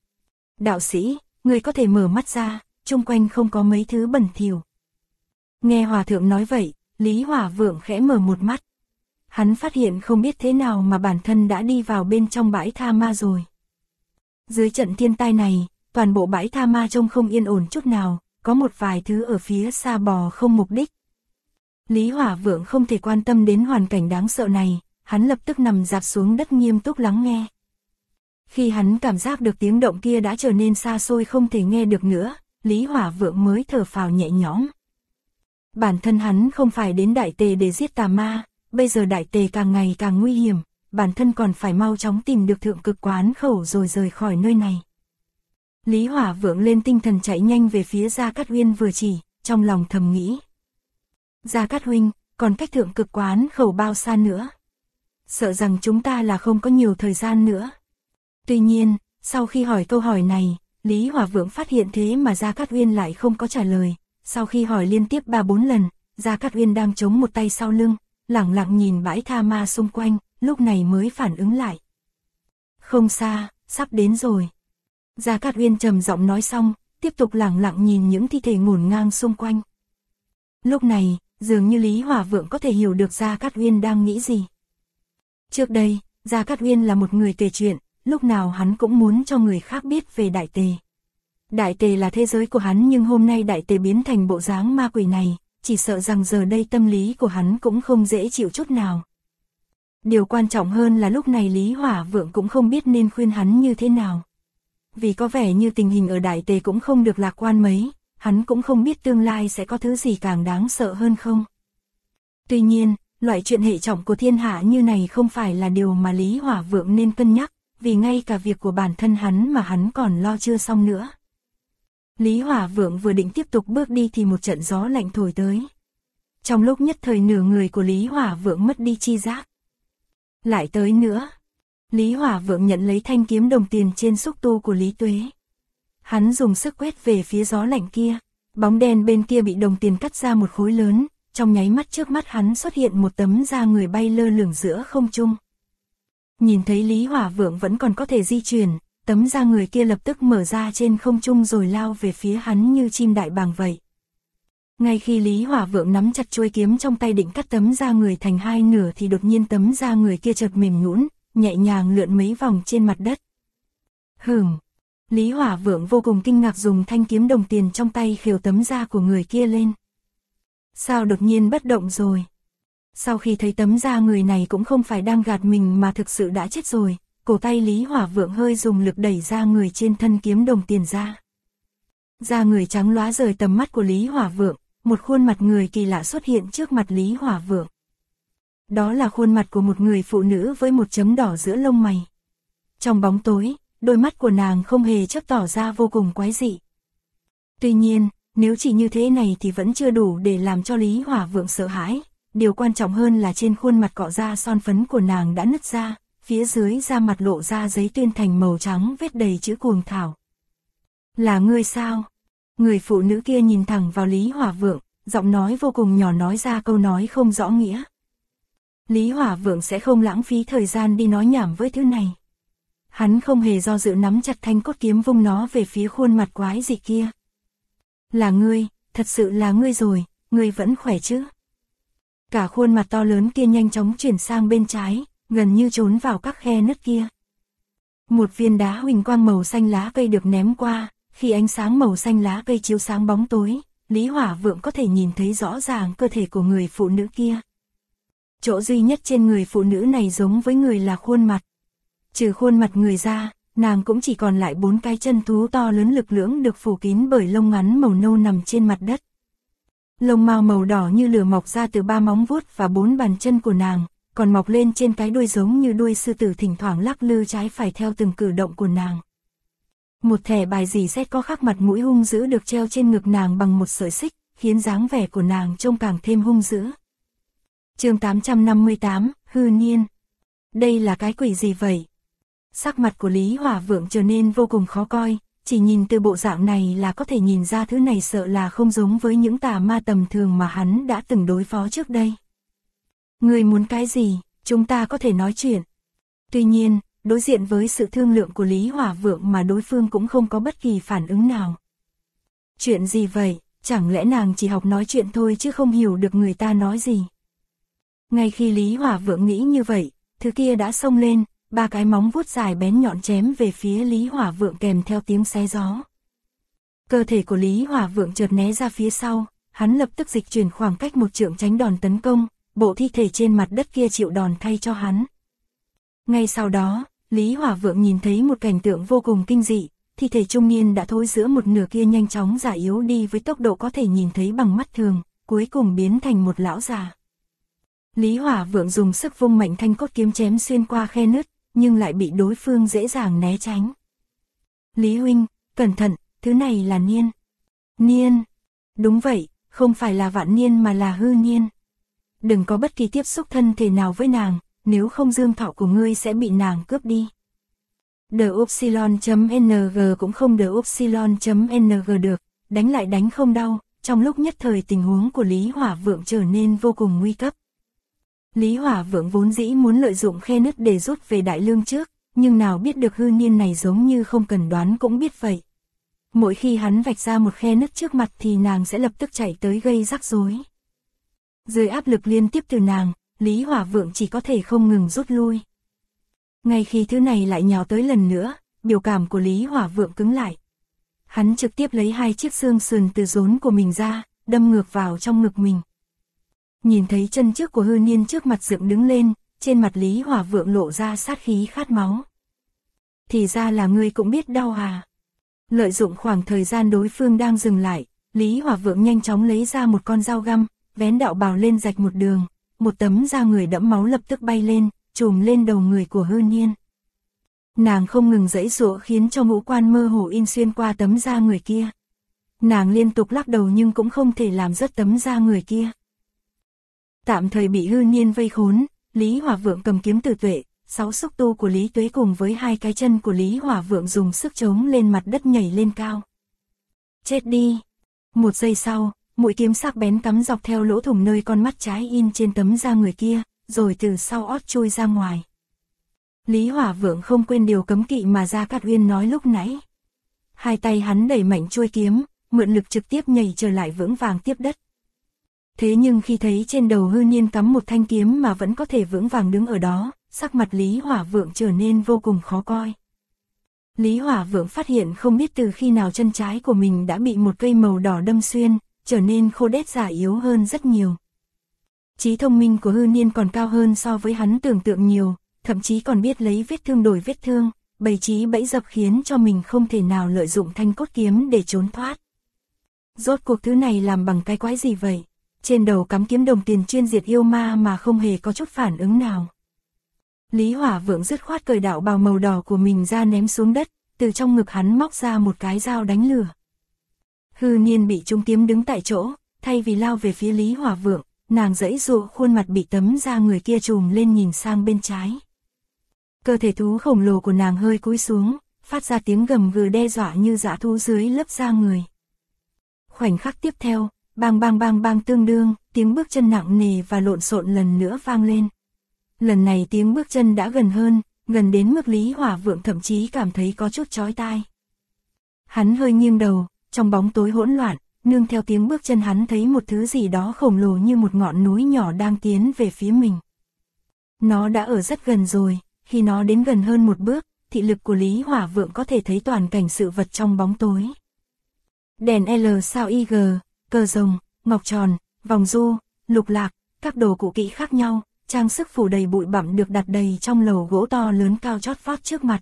Đạo sĩ, người có thể mở mắt ra, xung quanh không có mấy thứ bẩn thỉu. Nghe Hòa Thượng nói vậy, Lý Hỏa Vượng khẽ mở một mắt. Hắn phát hiện không biết thế nào mà bản thân đã đi vào bên trong bãi tha ma rồi. Dưới trận thiên tai này, toàn bộ bãi tha ma trông không yên ổn chút nào, có một vài thứ ở phía xa bò không mục đích. Lý Hỏa Vượng không thể quan tâm đến hoàn cảnh đáng sợ này, hắn lập tức nằm rạp xuống đất nghiêm túc lắng nghe. Khi hắn cảm giác được tiếng động kia đã trở nên xa xôi không thể nghe được nữa, Lý Hỏa Vượng mới thở phào nhẹ nhõm. Bản thân hắn không phải đến Đại Tề để giết tà ma, bây giờ Đại Tề càng ngày càng nguy hiểm, bản thân còn phải mau chóng tìm được thượng cực quán khẩu rồi rời khỏi nơi này. Lý Hỏa Vượng lên tinh thần chạy nhanh về phía Gia Cát Uyên vừa chỉ, trong lòng thầm nghĩ. Gia Cát huynh, còn cách thượng cực quán khẩu bao xa nữa? Sợ rằng chúng ta là không có nhiều thời gian nữa. Tuy nhiên, sau khi hỏi câu hỏi này, Lý Hỏa Vượng phát hiện thế mà Gia Cát Uyên lại không có trả lời. Sau khi hỏi liên tiếp 3-4 lần, Gia Cát Uyên đang chống một tay sau lưng, lẳng lặng nhìn bãi tha ma xung quanh, lúc này mới phản ứng lại. Không xa, sắp đến rồi. Gia Cát Uyên trầm giọng nói xong, tiếp tục lẳng lặng nhìn những thi thể ngổn ngang xung quanh. Lúc này, dường như Lý Hỏa Vượng có thể hiểu được Gia Cát Uyên đang nghĩ gì. Trước đây, Gia Cát Uyên là một người kể chuyện, lúc nào hắn cũng muốn cho người khác biết về Đại Tề. Đại Tề là thế giới của hắn, nhưng hôm nay Đại Tề biến thành bộ dáng ma quỷ này, chỉ sợ rằng giờ đây tâm lý của hắn cũng không dễ chịu chút nào. Điều quan trọng hơn là lúc này Lý Hỏa Vượng cũng không biết nên khuyên hắn như thế nào. Vì có vẻ như tình hình ở Đại Tề cũng không được lạc quan mấy, hắn cũng không biết tương lai sẽ có thứ gì càng đáng sợ hơn không. Tuy nhiên, loại chuyện hệ trọng của thiên hạ như này không phải là điều mà Lý Hỏa Vượng nên cân nhắc, vì ngay cả việc của bản thân hắn mà hắn còn lo chưa xong nữa. Lý Hỏa Vượng vừa định tiếp tục bước đi thì một trận gió lạnh thổi tới. Trong lúc nhất thời nửa người của Lý Hỏa Vượng mất đi chi giác. Lại tới nữa. Lý Hỏa Vượng nhận lấy thanh kiếm đồng tiền trên xúc tu của Lý Tuế. Hắn dùng sức quét về phía gió lạnh kia. Bóng đen bên kia bị đồng tiền cắt ra một khối lớn. Trong nháy mắt trước mắt hắn xuất hiện một tấm da người bay lơ lửng giữa không trung. Nhìn thấy Lý Hỏa Vượng vẫn còn có thể di chuyển, tấm da người kia lập tức mở ra trên không trung rồi lao về phía hắn như chim đại bàng vậy. Ngay khi Lý Hỏa Vượng nắm chặt chuôi kiếm trong tay định cắt tấm da người thành hai nửa thì đột nhiên tấm da người kia chợt mềm nhũn, nhẹ nhàng lượn mấy vòng trên mặt đất. Lý Hỏa Vượng vô cùng kinh ngạc dùng thanh kiếm đồng tiền trong tay khều tấm da của người kia lên. Sao đột nhiên bất động rồi? Sau khi thấy tấm da người này cũng không phải đang gạt mình mà thực sự đã chết rồi, cổ tay Lý Hỏa Vượng hơi dùng lực đẩy ra người trên thân kiếm đồng tiền ra. Da người trắng lóa rời tầm mắt của Lý Hỏa Vượng, một khuôn mặt người kỳ lạ xuất hiện trước mặt Lý Hỏa Vượng. Đó là khuôn mặt của một người phụ nữ với một chấm đỏ giữa lông mày. Trong bóng tối, đôi mắt của nàng không hề chớp tỏ ra vô cùng quái dị. Tuy nhiên, nếu chỉ như thế này thì vẫn chưa đủ để làm cho Lý Hỏa Vượng sợ hãi. Điều quan trọng hơn là trên khuôn mặt cọ da son phấn của nàng đã nứt ra, phía dưới da mặt lộ ra giấy tuyên thành màu trắng vết đầy chữ cuồng thảo. Là ngươi sao? Người phụ nữ kia nhìn thẳng vào Lý Hỏa Vượng, giọng nói vô cùng nhỏ nói ra câu nói không rõ nghĩa. Lý Hỏa Vượng sẽ không lãng phí thời gian đi nói nhảm với thứ này. Hắn không hề do dự nắm chặt thanh cốt kiếm vung nó về phía khuôn mặt quái dị kia. Là ngươi, thật sự là ngươi rồi, ngươi vẫn khỏe chứ? Cả khuôn mặt to lớn kia nhanh chóng chuyển sang bên trái, gần như trốn vào các khe nứt kia. Một viên đá huỳnh quang màu xanh lá cây được ném qua, khi ánh sáng màu xanh lá cây chiếu sáng bóng tối, Lý Hỏa Vượng có thể nhìn thấy rõ ràng cơ thể của người phụ nữ kia. Chỗ duy nhất trên người phụ nữ này giống với người là khuôn mặt. Trừ khuôn mặt người ra, nàng cũng chỉ còn lại 4 cái chân thú to lớn lực lưỡng được phủ kín bởi lông ngắn màu nâu nằm trên mặt đất. Lông mao màu đỏ như lửa mọc ra từ 3 móng vuốt và 4 bàn chân của nàng, còn mọc lên trên cái đuôi giống như đuôi sư tử thỉnh thoảng lắc lư trái phải theo từng cử động của nàng. Một thẻ bài rỉ sét có khắc mặt mũi hung dữ được treo trên ngực nàng bằng một sợi xích, khiến dáng vẻ của nàng trông càng thêm hung dữ. Chương 858, hư niên. Đây là cái quỷ gì vậy? Sắc mặt của Lý Hỏa Vượng trở nên vô cùng khó coi, chỉ nhìn từ bộ dạng này là có thể nhìn ra thứ này sợ là không giống với những tà ma tầm thường mà hắn đã từng đối phó trước đây. Ngươi muốn cái gì, chúng ta có thể nói chuyện. Tuy nhiên, đối diện với sự thương lượng của Lý Hỏa Vượng mà đối phương cũng không có bất kỳ phản ứng nào. Chuyện gì vậy, chẳng lẽ nàng chỉ học nói chuyện thôi chứ không hiểu được người ta nói gì? Ngay khi Lý Hỏa Vượng nghĩ như vậy, thứ kia đã xông lên, 3 cái móng vuốt dài bén nhọn chém về phía Lý Hỏa Vượng kèm theo tiếng xé gió. Cơ thể của Lý Hỏa Vượng chợt né ra phía sau, hắn lập tức dịch chuyển khoảng cách 1 trượng tránh đòn tấn công, bộ thi thể trên mặt đất kia chịu đòn thay cho hắn. Ngay sau đó, Lý Hỏa Vượng nhìn thấy một cảnh tượng vô cùng kinh dị, thi thể trung niên đã thối giữa một nửa kia nhanh chóng già yếu đi với tốc độ có thể nhìn thấy bằng mắt thường, cuối cùng biến thành một lão già. Lý Hỏa Vượng dùng sức vung mạnh thanh cốt kiếm chém xuyên qua khe nứt, nhưng lại bị đối phương dễ dàng né tránh. Lý huynh, cẩn thận, thứ này là niên. Niên. Đúng vậy, không phải là vạn niên mà là hư niên. Đừng có bất kỳ tiếp xúc thân thể nào với nàng, nếu không dương thọ của ngươi sẽ bị nàng cướp đi. The-upsilon.ng cũng không The-upsilon.ng được, đánh lại đánh không đau, trong lúc nhất thời tình huống của Lý Hỏa Vượng trở nên vô cùng nguy cấp. Lý Hỏa Vượng vốn dĩ muốn lợi dụng khe nứt để rút về Đại Lương trước, nhưng nào biết được hư niên này giống như không cần đoán cũng biết vậy. Mỗi khi hắn vạch ra một khe nứt trước mặt thì nàng sẽ lập tức chạy tới gây rắc rối. Dưới áp lực liên tiếp từ nàng, Lý Hỏa Vượng chỉ có thể không ngừng rút lui. Ngay khi thứ này lại nhào tới lần nữa, biểu cảm của Lý Hỏa Vượng cứng lại. Hắn trực tiếp lấy 2 chiếc xương sườn từ rốn của mình ra, đâm ngược vào trong ngực mình. Nhìn thấy chân trước của hư niên trước mặt dựng đứng lên, trên mặt Lý Hỏa Vượng lộ ra sát khí khát máu. Thì ra là ngươi cũng biết đau à? Lợi dụng khoảng thời gian đối phương đang dừng lại, Lý Hỏa Vượng nhanh chóng lấy ra một con dao găm, vén đạo bào lên rạch một đường, một tấm da người đẫm máu lập tức bay lên, chùm lên đầu người của hư niên. Nàng không ngừng giãy giụa khiến cho ngũ quan mơ hồ in xuyên qua tấm da người kia. Nàng liên tục lắc đầu nhưng cũng không thể làm rớt tấm da người kia. Tạm thời bị hư niên vây khốn, Lý Hỏa Vượng cầm kiếm tử tuệ, 6 xúc tu của Lý Tuế cùng với 2 cái chân của Lý Hỏa Vượng dùng sức chống lên mặt đất nhảy lên cao. Chết đi! 1 giây sau, mũi kiếm sắc bén cắm dọc theo lỗ thủng nơi con mắt trái in trên tấm da người kia, rồi từ sau ót chui ra ngoài. Lý Hỏa Vượng không quên điều cấm kỵ mà Gia Cát Uyên nói lúc nãy. 2 tay hắn đẩy mạnh chuôi kiếm, mượn lực trực tiếp nhảy trở lại vững vàng tiếp đất. Thế nhưng khi thấy trên đầu hư niên cắm một thanh kiếm mà vẫn có thể vững vàng đứng ở đó, sắc mặt Lý Hỏa Vượng trở nên vô cùng khó coi. Lý Hỏa Vượng phát hiện không biết từ khi nào chân trái của mình đã bị một cây màu đỏ đâm xuyên, trở nên khô đét già yếu hơn rất nhiều. Trí thông minh của Hư Niên còn cao hơn so với hắn tưởng tượng nhiều, thậm chí còn biết lấy vết thương đổi vết thương, bày trí bẫy dập khiến cho mình không thể nào lợi dụng thanh cốt kiếm để trốn thoát. Rốt cuộc thứ này làm bằng cái quái gì vậy? Trên đầu cắm kiếm đồng tiền chuyên diệt yêu ma mà không hề có chút phản ứng nào. Lý Hỏa Vượng dứt khoát cởi đạo bào màu đỏ của mình ra ném xuống đất, từ trong ngực hắn móc ra một cái dao đánh lửa. Hư Niên bị trúng kiếm đứng tại chỗ, thay vì lao về phía Lý Hỏa Vượng, nàng giãy giụa khuôn mặt bị tấm da người kia trùm lên nhìn sang bên trái. Cơ thể thú khổng lồ của nàng hơi cúi xuống, phát ra tiếng gầm gừ đe dọa như dã thú dưới lớp da người. Khoảnh khắc tiếp theo, bang bang bang bang tương đương, tiếng bước chân nặng nề và lộn xộn lần nữa vang lên. Lần này tiếng bước chân đã gần hơn, gần đến mức Lý Hỏa Vượng thậm chí cảm thấy có chút chói tai. Hắn hơi nghiêng đầu, trong bóng tối hỗn loạn, nương theo tiếng bước chân hắn thấy một thứ gì đó khổng lồ như một ngọn núi nhỏ đang tiến về phía mình. Nó đã ở rất gần rồi, khi nó đến gần hơn một bước, thị lực của Lý Hỏa Vượng có thể thấy toàn cảnh sự vật trong bóng tối. Đèn L sao IG, cờ rồng, ngọc tròn, vòng du, lục lạc, các đồ cụ kỹ khác nhau, trang sức phủ đầy bụi bặm được đặt đầy trong lầu gỗ to lớn cao chót vót trước mặt.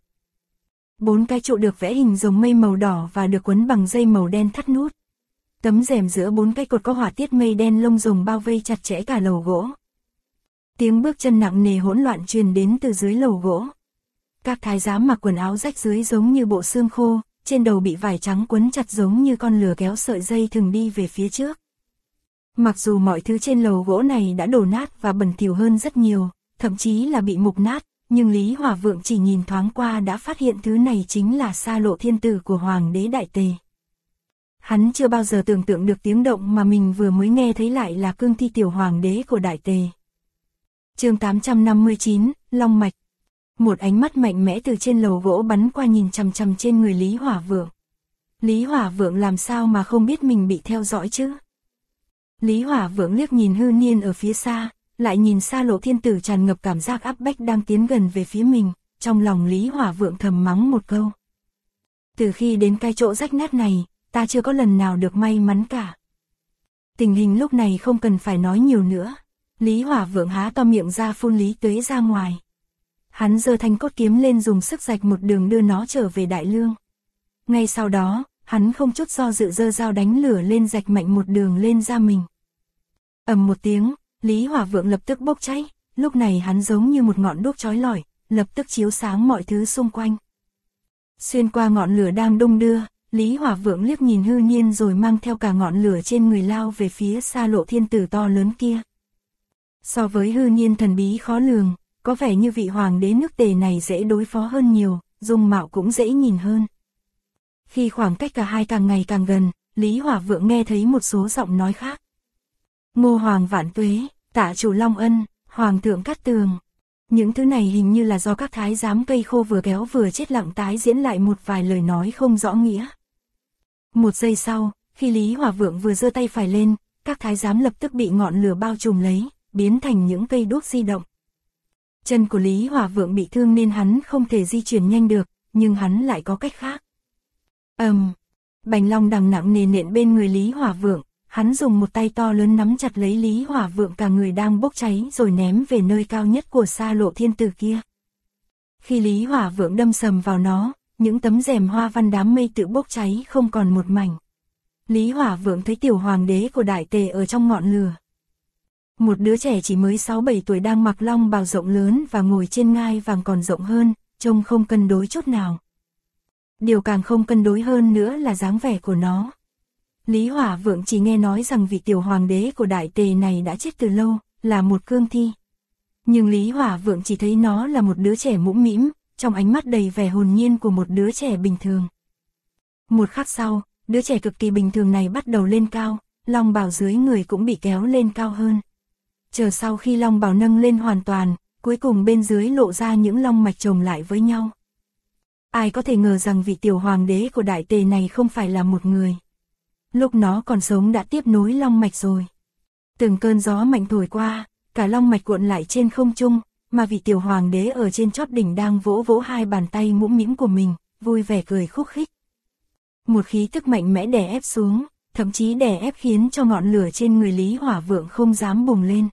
4 cái trụ được vẽ hình rồng mây màu đỏ và được quấn bằng dây màu đen thắt nút. Tấm rèm giữa 4 cái cột có họa tiết mây đen lông rồng bao vây chặt chẽ cả lầu gỗ. Tiếng bước chân nặng nề hỗn loạn truyền đến từ dưới lầu gỗ. Các thái giám mặc quần áo rách rưới giống như bộ xương khô, trên đầu bị vải trắng quấn chặt giống như con lừa kéo sợi dây thừng đi về phía trước. Mặc dù mọi thứ trên lầu gỗ này đã đổ nát và bẩn thỉu hơn rất nhiều, thậm chí là bị mục nát, nhưng Lý Hỏa Vượng chỉ nhìn thoáng qua đã phát hiện thứ này chính là sa lộ thiên tử của Hoàng đế Đại Tề. Hắn chưa bao giờ tưởng tượng được tiếng động mà mình vừa mới nghe thấy lại là cương thi tiểu hoàng đế của Đại Tề. Chương 859, Long Mạch. Một ánh mắt mạnh mẽ từ trên lầu gỗ bắn qua nhìn chằm chằm trên người Lý Hỏa Vượng. Lý Hỏa Vượng làm sao mà không biết mình bị theo dõi chứ? Lý Hỏa Vượng liếc nhìn Hư Niên ở phía xa, lại nhìn sa lộ thiên tử tràn ngập cảm giác áp bách đang tiến gần về phía mình, trong lòng Lý Hỏa Vượng thầm mắng một câu. Từ khi đến cái chỗ rách nát này, ta chưa có lần nào được may mắn cả. Tình hình lúc này không cần phải nói nhiều nữa. Lý Hỏa Vượng há to miệng ra phun Lý Tuế ra ngoài. Hắn giơ thanh cốt kiếm lên dùng sức rạch một đường đưa nó trở về Đại Lương. Ngay sau đó, hắn không chút do dự giơ dao đánh lửa lên rạch mạnh một đường lên da mình. Ầm một tiếng, Lý Hỏa Vượng lập tức bốc cháy, lúc này hắn giống như một ngọn đuốc chói lọi, lập tức chiếu sáng mọi thứ xung quanh. Xuyên qua ngọn lửa đang đung đưa, Lý Hỏa Vượng liếc nhìn Hư Niên rồi mang theo cả ngọn lửa trên người lao về phía sa lộ thiên tử to lớn kia. So với Hư Niên thần bí khó lường, có vẻ như vị hoàng đế nước Tề này dễ đối phó hơn nhiều, dung mạo cũng dễ nhìn hơn. Khi khoảng cách cả hai càng ngày càng gần, Lý Hỏa Vượng nghe thấy một số giọng nói khác. Ngô Hoàng vạn tuế, Tạ chủ Long Ân, Hoàng thượng Cát Tường. Những thứ này hình như là do các thái giám cây khô vừa kéo vừa chết lặng tái diễn lại một vài lời nói không rõ nghĩa. Một giây sau, khi Lý Hỏa Vượng vừa giơ tay phải lên, các thái giám lập tức bị ngọn lửa bao trùm lấy, biến thành những cây đuốc di động. Chân của Lý Hỏa Vượng bị thương nên hắn không thể di chuyển nhanh được, nhưng hắn lại có cách khác. Bành long đằng nặng nề nện bên người Lý Hỏa Vượng, hắn dùng một tay to lớn nắm chặt lấy Lý Hỏa Vượng cả người đang bốc cháy rồi ném về nơi cao nhất của sa lộ thiên tử kia. Khi Lý Hỏa Vượng đâm sầm vào nó, những tấm rèm hoa văn đám mây tự bốc cháy không còn một mảnh. Lý Hỏa Vượng thấy tiểu hoàng đế của Đại Tề ở trong ngọn lửa. Một đứa trẻ chỉ mới 6-7 tuổi đang mặc long bào rộng lớn và ngồi trên ngai vàng còn rộng hơn, trông không cân đối chút nào. Điều càng không cân đối hơn nữa là dáng vẻ của nó. Lý Hỏa Vượng chỉ nghe nói rằng vị tiểu hoàng đế của Đại Tề này đã chết từ lâu, là một cương thi. Nhưng Lý Hỏa Vượng chỉ thấy nó là một đứa trẻ mũm mĩm, trong ánh mắt đầy vẻ hồn nhiên của một đứa trẻ bình thường. Một khắc sau, đứa trẻ cực kỳ bình thường này bắt đầu lên cao, long bào dưới người cũng bị kéo lên cao hơn. Chờ sau khi long bào nâng lên hoàn toàn, cuối cùng bên dưới lộ ra những long mạch chồng lại với nhau. Ai có thể ngờ rằng vị tiểu hoàng đế của Đại Tề này không phải là một người. Lúc nó còn sống đã tiếp nối long mạch rồi. Từng cơn gió mạnh thổi qua, cả long mạch cuộn lại trên không trung, mà vị tiểu hoàng đế ở trên chót đỉnh đang vỗ vỗ hai bàn tay mũm mĩm của mình, vui vẻ cười khúc khích. Một khí tức mạnh mẽ đè ép xuống, thậm chí đè ép khiến cho ngọn lửa trên người Lý Hỏa Vượng không dám bùng lên.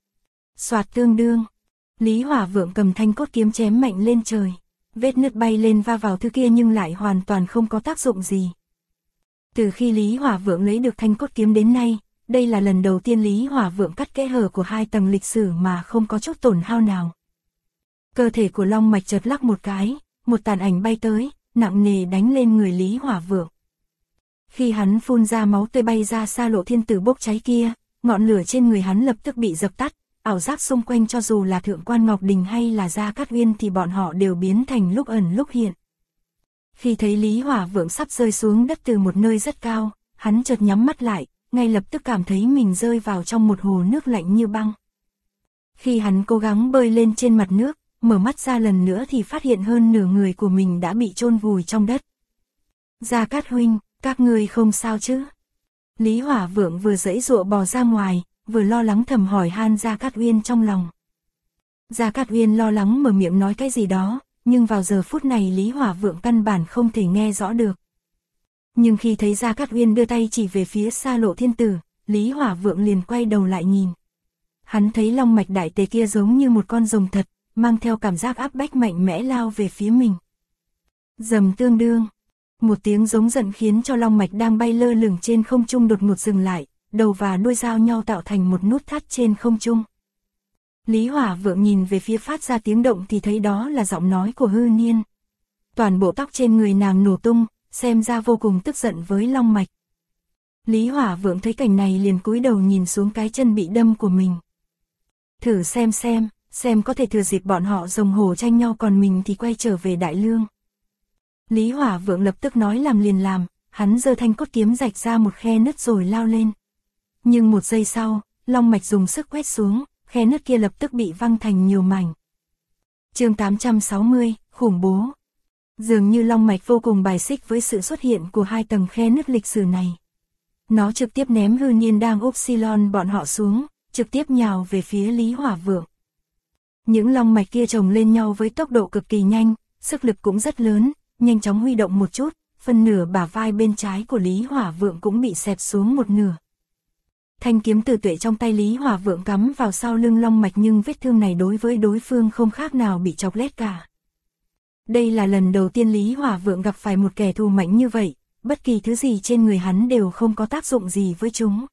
Soạt tương đương, Lý Hỏa Vượng cầm thanh cốt kiếm chém mạnh lên trời, vết nứt bay lên va vào thứ kia nhưng lại hoàn toàn không có tác dụng gì. Từ khi Lý Hỏa Vượng lấy được thanh cốt kiếm đến nay, đây là lần đầu tiên Lý Hỏa Vượng cắt kẽ hở của 2 tầng lịch sử mà không có chút tổn hao nào. Cơ thể của Long Mạch chợt lắc một cái, một tàn ảnh bay tới, nặng nề đánh lên người Lý Hỏa Vượng. Khi hắn phun ra máu tươi bay ra xa Lộ Thiên Tử bốc cháy kia, ngọn lửa trên người hắn lập tức bị dập tắt, ảo giác xung quanh cho dù là Thượng quan Ngọc Đình hay là Gia Cát Uyên thì bọn họ đều biến thành lúc ẩn lúc hiện. Khi thấy Lý Hỏa Vượng sắp rơi xuống đất từ một nơi rất cao, hắn chợt nhắm mắt lại, ngay lập tức cảm thấy mình rơi vào trong một hồ nước lạnh như băng. Khi hắn cố gắng bơi lên trên mặt nước, mở mắt ra lần nữa thì phát hiện hơn nửa người của mình đã bị chôn vùi trong đất. Gia Cát huynh, các ngươi không sao chứ? Lý Hỏa Vượng vừa giãy giụa bò ra ngoài, vừa lo lắng thầm hỏi han Gia Cát Uyên trong lòng. Gia Cát Uyên lo lắng mở miệng nói cái gì đó, nhưng vào giờ phút này Lý Hỏa Vượng căn bản không thể nghe rõ được. Nhưng khi thấy Gia Cát Uyên đưa tay chỉ về phía xa Lộ Thiên Tử, Lý Hỏa Vượng liền quay đầu lại nhìn. Hắn thấy long mạch đại tề kia giống như một con rồng thật, mang theo cảm giác áp bách mạnh mẽ lao về phía mình. Rầm tương đương, một tiếng giống giận khiến cho long mạch đang bay lơ lửng trên không trung đột ngột dừng lại, đầu và đuôi giao nhau tạo thành một nút thắt trên không trung. Lý Hỏa Vượng nhìn về phía phát ra tiếng động thì thấy đó là giọng nói của Hư Niên. Toàn bộ tóc trên người nàng nổ tung, xem ra vô cùng tức giận với long mạch. Lý Hỏa Vượng thấy cảnh này liền cúi đầu nhìn xuống cái chân bị đâm của mình. Thử xem có thể thừa dịp bọn họ rồng hổ tranh nhau còn mình thì quay trở về Đại Lương. Lý Hỏa Vượng lập tức nói làm liền làm, hắn giơ thanh cốt kiếm rạch ra một khe nứt rồi lao lên. Nhưng một giây sau, long mạch dùng sức quét xuống, khe nứt kia lập tức bị văng thành nhiều mảnh. Chương 860, khủng bố. Dường như long mạch vô cùng bài xích với sự xuất hiện của 2 tầng khe nứt lịch sử này. Nó trực tiếp ném Hư Niên đang Upsilon bọn họ xuống, trực tiếp nhào về phía Lý Hỏa Vượng. Những long mạch kia chồng lên nhau với tốc độ cực kỳ nhanh, sức lực cũng rất lớn, nhanh chóng huy động một chút, phần nửa bả vai bên trái của Lý Hỏa Vượng cũng bị xẹp xuống một nửa. Thanh kiếm tử tuệ trong tay Lý Hỏa Vượng cắm vào sau lưng long mạch nhưng vết thương này đối với đối phương không khác nào bị chọc lét cả. Đây là lần đầu tiên Lý Hỏa Vượng gặp phải một kẻ thù mạnh như vậy, bất kỳ thứ gì trên người hắn đều không có tác dụng gì với chúng.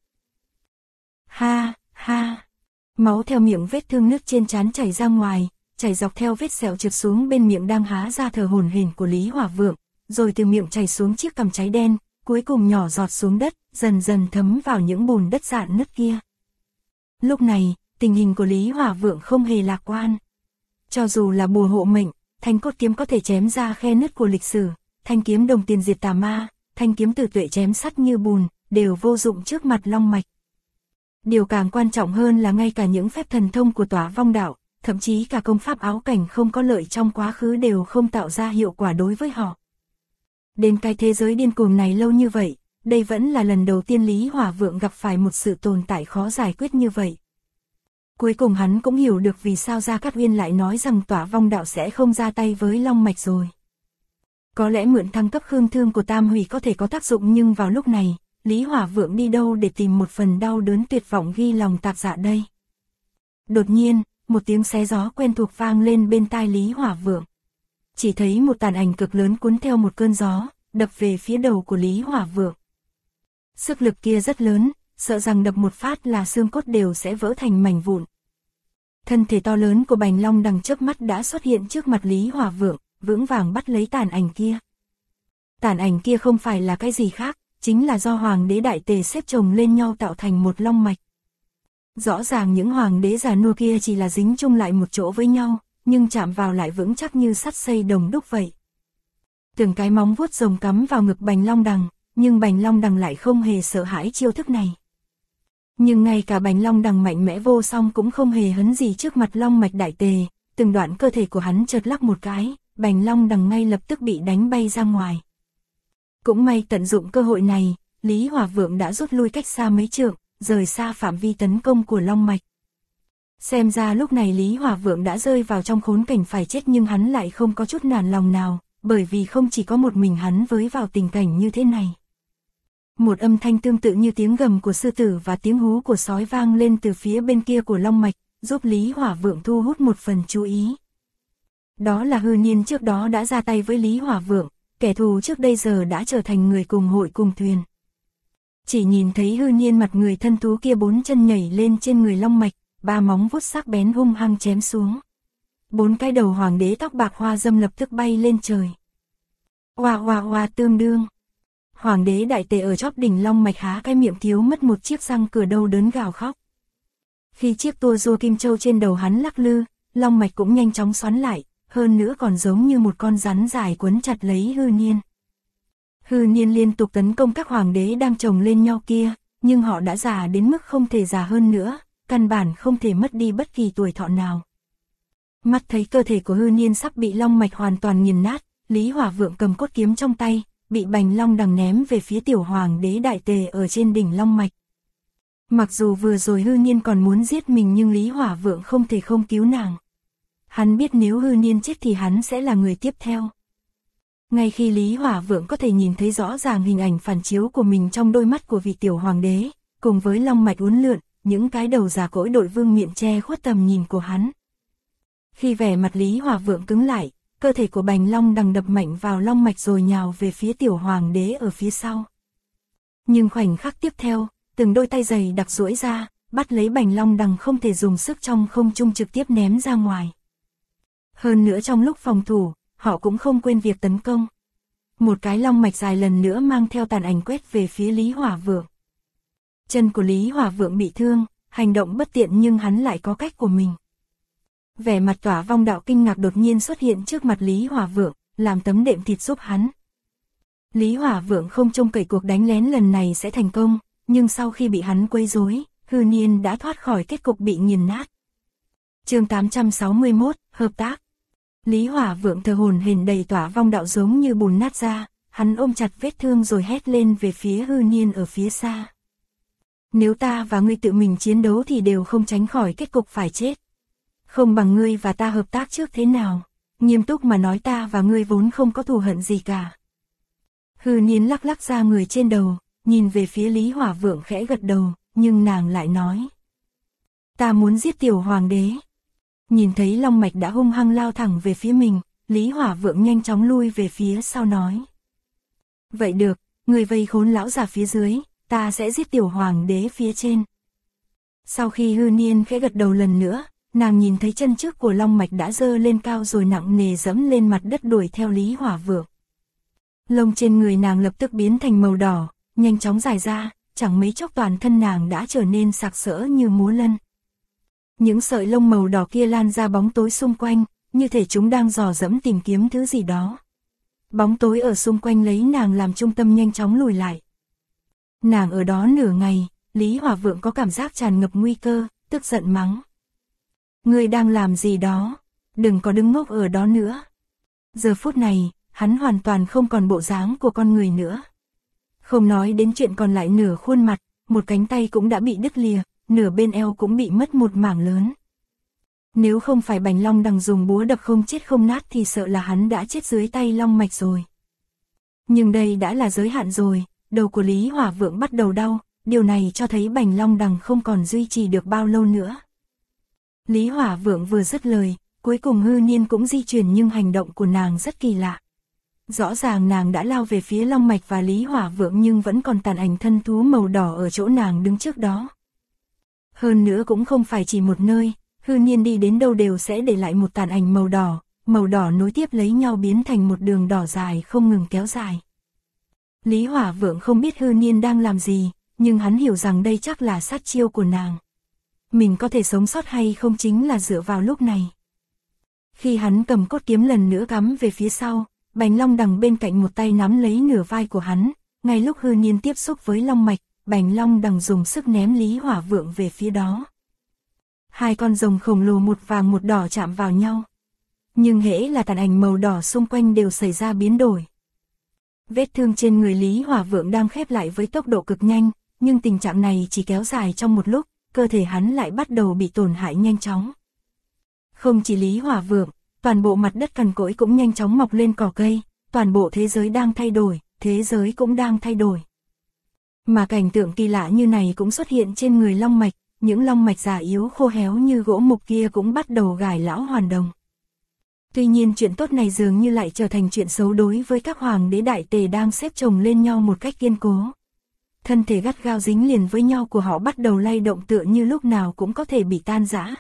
Ha, ha. Máu theo miệng vết thương nứt trên trán chảy ra ngoài, chảy dọc theo vết sẹo trượt xuống bên miệng đang há ra thở hổn hển của Lý Hỏa Vượng, rồi từ miệng chảy xuống chiếc cằm cháy đen, cuối cùng nhỏ giọt xuống đất, dần dần thấm vào những bùn đất rạn nứt kia. Lúc này, tình hình của Lý Hỏa Vượng không hề lạc quan. Cho dù là bùa hộ mệnh, thanh cốt kiếm có thể chém ra khe nứt của lịch sử, thanh kiếm đồng tiền diệt tà ma, thanh kiếm tử tuệ chém sắt như bùn, đều vô dụng trước mặt long mạch. Điều càng quan trọng hơn là ngay cả những phép thần thông của Tỏa Vong Đạo, thậm chí cả công pháp áo cảnh không có lợi trong quá khứ đều không tạo ra hiệu quả đối với họ. Đến cái thế giới điên cuồng này lâu như vậy, đây vẫn là lần đầu tiên Lý Hỏa Vượng gặp phải một sự tồn tại khó giải quyết như vậy. Cuối cùng hắn cũng hiểu được vì sao Gia Cát Uyên lại nói rằng Tỏa Vong Đạo sẽ không ra tay với long mạch rồi. Có lẽ mượn thăng cấp khương thương của Tam Hủy có thể có tác dụng nhưng vào lúc này, Lý Hỏa Vượng đi đâu để tìm một phần đau đớn tuyệt vọng ghi lòng tạc dạ đây. Đột nhiên, một tiếng xé gió quen thuộc vang lên bên tai Lý Hỏa Vượng. Chỉ thấy một tàn ảnh cực lớn cuốn theo một cơn gió, đập về phía đầu của Lý Hỏa Vượng. Sức lực kia rất lớn, sợ rằng đập một phát là xương cốt đều sẽ vỡ thành mảnh vụn. Thân thể to lớn của Bành Long Đằng chớp mắt đã xuất hiện trước mặt Lý Hỏa Vượng, vững vàng bắt lấy tàn ảnh kia. Tàn ảnh kia không phải là cái gì khác, chính là do hoàng đế đại tề xếp chồng lên nhau tạo thành một long mạch. Rõ ràng những hoàng đế già nua kia chỉ là dính chung lại một chỗ với nhau, nhưng chạm vào lại vững chắc như sắt xây đồng đúc vậy. Từng cái móng vuốt rồng cắm vào ngực Bành Long Đằng, nhưng Bành Long Đằng lại không hề sợ hãi chiêu thức này. Nhưng ngay cả Bành Long Đằng mạnh mẽ vô song cũng không hề hấn gì trước mặt long mạch đại tề, từng đoạn cơ thể của hắn chợt lắc một cái, Bành Long Đằng ngay lập tức bị đánh bay ra ngoài. Cũng may tận dụng cơ hội này, Lý Hỏa Vượng đã rút lui cách xa mấy trượng, rời xa phạm vi tấn công của long mạch. Xem ra lúc này Lý Hỏa Vượng đã rơi vào trong khốn cảnh phải chết, nhưng hắn lại không có chút nản lòng nào, bởi vì không chỉ có một mình hắn với vào tình cảnh như thế này. Một âm thanh tương tự như tiếng gầm của sư tử và tiếng hú của sói vang lên từ phía bên kia của long mạch, giúp Lý Hỏa Vượng thu hút một phần chú ý. Đó là Hư Niên trước đó đã ra tay với Lý Hỏa Vượng, kẻ thù trước đây giờ đã trở thành người cùng hội cùng thuyền. Chỉ nhìn thấy Hư Niên mặt người thân thú kia 4 chân nhảy lên trên người long mạch, 3 móng vuốt sắc bén hung hăng chém xuống. 4 cái đầu hoàng đế tóc bạc hoa dâm lập tức bay lên trời. Oa oa oa tương đương. Hoàng đế đại tề ở chóp đỉnh long mạch há cái miệng thiếu mất một chiếc răng cửa đau đớn gào khóc. Khi chiếc tua rua kim châu trên đầu hắn lắc lư, long mạch cũng nhanh chóng xoắn lại, hơn nữa còn giống như một con rắn dài quấn chặt lấy Hư Niên. Hư Niên liên tục tấn công các hoàng đế đang chồng lên nhau kia, nhưng họ đã già đến mức không thể già hơn nữa, căn bản không thể mất đi bất kỳ tuổi thọ nào. Mắt thấy cơ thể của Hư Niên sắp bị long mạch hoàn toàn nghiền nát, Lý Hỏa Vượng cầm cốt kiếm trong tay, bị Bành Long Đằng ném về phía tiểu hoàng đế đại tề ở trên đỉnh long mạch. Mặc dù vừa rồi Hư Niên còn muốn giết mình nhưng Lý Hỏa Vượng không thể không cứu nàng. Hắn biết nếu Hư Niên chết thì hắn sẽ là người tiếp theo. Ngay khi Lý Hỏa Vượng có thể nhìn thấy rõ ràng hình ảnh phản chiếu của mình trong đôi mắt của vị tiểu hoàng đế, cùng với long mạch uốn lượn, những cái đầu già cỗi đội vương miện che khuất tầm nhìn của hắn. Khi vẻ mặt Lý Hỏa Vượng cứng lại, cơ thể của Bành Long Đằng đập mạnh vào long mạch rồi nhào về phía tiểu hoàng đế ở phía sau. Nhưng khoảnh khắc tiếp theo, từng đôi tay dày đặc duỗi ra, bắt lấy Bành Long Đằng không thể dùng sức trong không trung trực tiếp ném ra ngoài. Hơn nữa trong lúc phòng thủ, họ cũng không quên việc tấn công. Một cái long mạch dài lần nữa mang theo tàn ảnh quét về phía Lý Hỏa Vượng. Chân của Lý Hỏa Vượng bị thương, hành động bất tiện nhưng hắn lại có cách của mình. Vẻ mặt Tỏa Vong Đạo kinh ngạc đột nhiên xuất hiện trước mặt Lý Hỏa Vượng, làm tấm đệm thịt giúp hắn. Lý Hỏa Vượng không trông cậy cuộc đánh lén lần này sẽ thành công, nhưng sau khi bị hắn quấy rối, Hư Niên đã thoát khỏi kết cục bị nghiền nát. Chương 861, hợp tác. Lý Hỏa Vượng thở hổn hển đầy Tỏa Vong Đạo giống như bùn nát ra, hắn ôm chặt vết thương rồi hét lên về phía Hư Niên ở phía xa. Nếu ta và ngươi tự mình chiến đấu thì đều không tránh khỏi kết cục phải chết. Không bằng ngươi và ta hợp tác trước thế nào? Nghiêm túc mà nói, ta và ngươi vốn không có thù hận gì cả. Hư Niên lắc lắc ra người trên đầu, nhìn về phía Lý Hỏa Vượng khẽ gật đầu, nhưng nàng lại nói. Ta muốn giết tiểu hoàng đế. Nhìn thấy long mạch đã hung hăng lao thẳng về phía mình, Lý Hỏa Vượng nhanh chóng lui về phía sau nói. Vậy được, người vây khốn lão già phía dưới, ta sẽ giết tiểu hoàng đế phía trên. Sau khi Hư Niên khẽ gật đầu lần nữa, nàng nhìn thấy chân trước của long mạch đã dơ lên cao rồi nặng nề dẫm lên mặt đất đuổi theo Lý Hỏa Vượng. Lông trên người nàng lập tức biến thành màu đỏ, nhanh chóng dài ra, chẳng mấy chốc toàn thân nàng đã trở nên sặc sỡ như múa lân. Những sợi lông màu đỏ kia lan ra bóng tối xung quanh, như thể chúng đang dò dẫm tìm kiếm thứ gì đó. Bóng tối ở xung quanh lấy nàng làm trung tâm nhanh chóng lùi lại. Nàng ở đó nửa ngày, Lý Hỏa Vượng có cảm giác tràn ngập nguy cơ, tức giận mắng. Ngươi đang làm gì đó? Đừng có đứng ngốc ở đó nữa. Giờ phút này, hắn hoàn toàn không còn bộ dáng của con người nữa. Không nói đến chuyện còn lại, nửa khuôn mặt, một cánh tay cũng đã bị đứt lìa, nửa bên eo cũng bị mất một mảng lớn. Nếu không phải Bành Long Đằng dùng búa đập không chết không nát thì sợ là hắn đã chết dưới tay long mạch rồi. Nhưng đây đã là giới hạn rồi, đầu của Lý Hỏa Vượng bắt đầu đau, điều này cho thấy Bành Long Đằng không còn duy trì được bao lâu nữa. Lý Hỏa Vượng vừa dứt lời, cuối cùng Hư Niên cũng di chuyển, nhưng hành động của nàng rất kỳ lạ. Rõ ràng nàng đã lao về phía long mạch và Lý Hỏa Vượng nhưng vẫn còn tàn ảnh thân thú màu đỏ ở chỗ nàng đứng trước đó. Hơn nữa cũng không phải chỉ một nơi, Hư Niên đi đến đâu đều sẽ để lại một tàn ảnh màu đỏ nối tiếp lấy nhau biến thành một đường đỏ dài không ngừng kéo dài. Lý Hỏa Vượng không biết Hư Niên đang làm gì, nhưng hắn hiểu rằng đây chắc là sát chiêu của nàng. Mình có thể sống sót hay không chính là dựa vào lúc này. Khi hắn cầm cốt kiếm lần nữa cắm về phía sau, Bành Long Đằng bên cạnh một tay nắm lấy nửa vai của hắn, ngay lúc Hư Niên tiếp xúc với long mạch, Bành Long Đằng dùng sức ném Lý Hỏa Vượng về phía đó. Hai con rồng khổng lồ một vàng một đỏ chạm vào nhau. Nhưng hễ là tàn ảnh màu đỏ xung quanh đều xảy ra biến đổi. Vết thương trên người Lý Hỏa Vượng đang khép lại với tốc độ cực nhanh, nhưng tình trạng này chỉ kéo dài trong một lúc, cơ thể hắn lại bắt đầu bị tổn hại nhanh chóng. Không chỉ Lý Hỏa Vượng, toàn bộ mặt đất cằn cỗi cũng nhanh chóng mọc lên cỏ cây, toàn bộ thế giới đang thay đổi, thế giới cũng đang thay đổi. Mà cảnh tượng kỳ lạ như này cũng xuất hiện trên người long mạch, những long mạch già yếu khô héo như gỗ mục kia cũng bắt đầu gài lão hoàn đồng. Tuy nhiên chuyện tốt này dường như lại trở thành chuyện xấu đối với các hoàng đế đại tề đang xếp chồng lên nhau một cách kiên cố. Thân thể gắt gao dính liền với nhau của họ bắt đầu lay động tựa như lúc nào cũng có thể bị tan rã.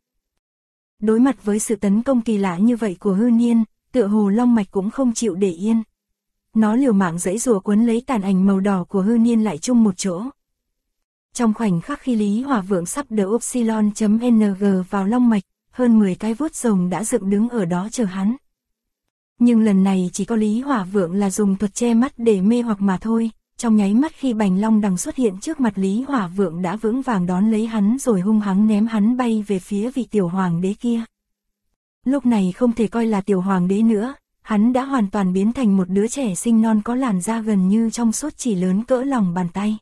Đối mặt với sự tấn công kỳ lạ như vậy của hư niên, tựa hồ long mạch cũng không chịu để yên. Nó liều mạng giãy giụa quấn lấy tàn ảnh màu đỏ của hư niên lại chung một chỗ. Trong khoảnh khắc khi Lý Hỏa Vượng sắp đỡ Upsilon.ng vào long mạch, hơn 10 cái vuốt rồng đã dựng đứng ở đó chờ hắn. Nhưng lần này chỉ có Lý Hỏa Vượng là dùng thuật che mắt để mê hoặc mà thôi, trong nháy mắt khi bành long đằng xuất hiện trước mặt Lý Hỏa Vượng đã vững vàng đón lấy hắn rồi hung hăng ném hắn bay về phía vị tiểu hoàng đế kia. Lúc này không thể coi là tiểu hoàng đế nữa, hắn đã hoàn toàn biến thành một đứa trẻ sinh non có làn da gần như trong suốt chỉ lớn cỡ lòng bàn tay.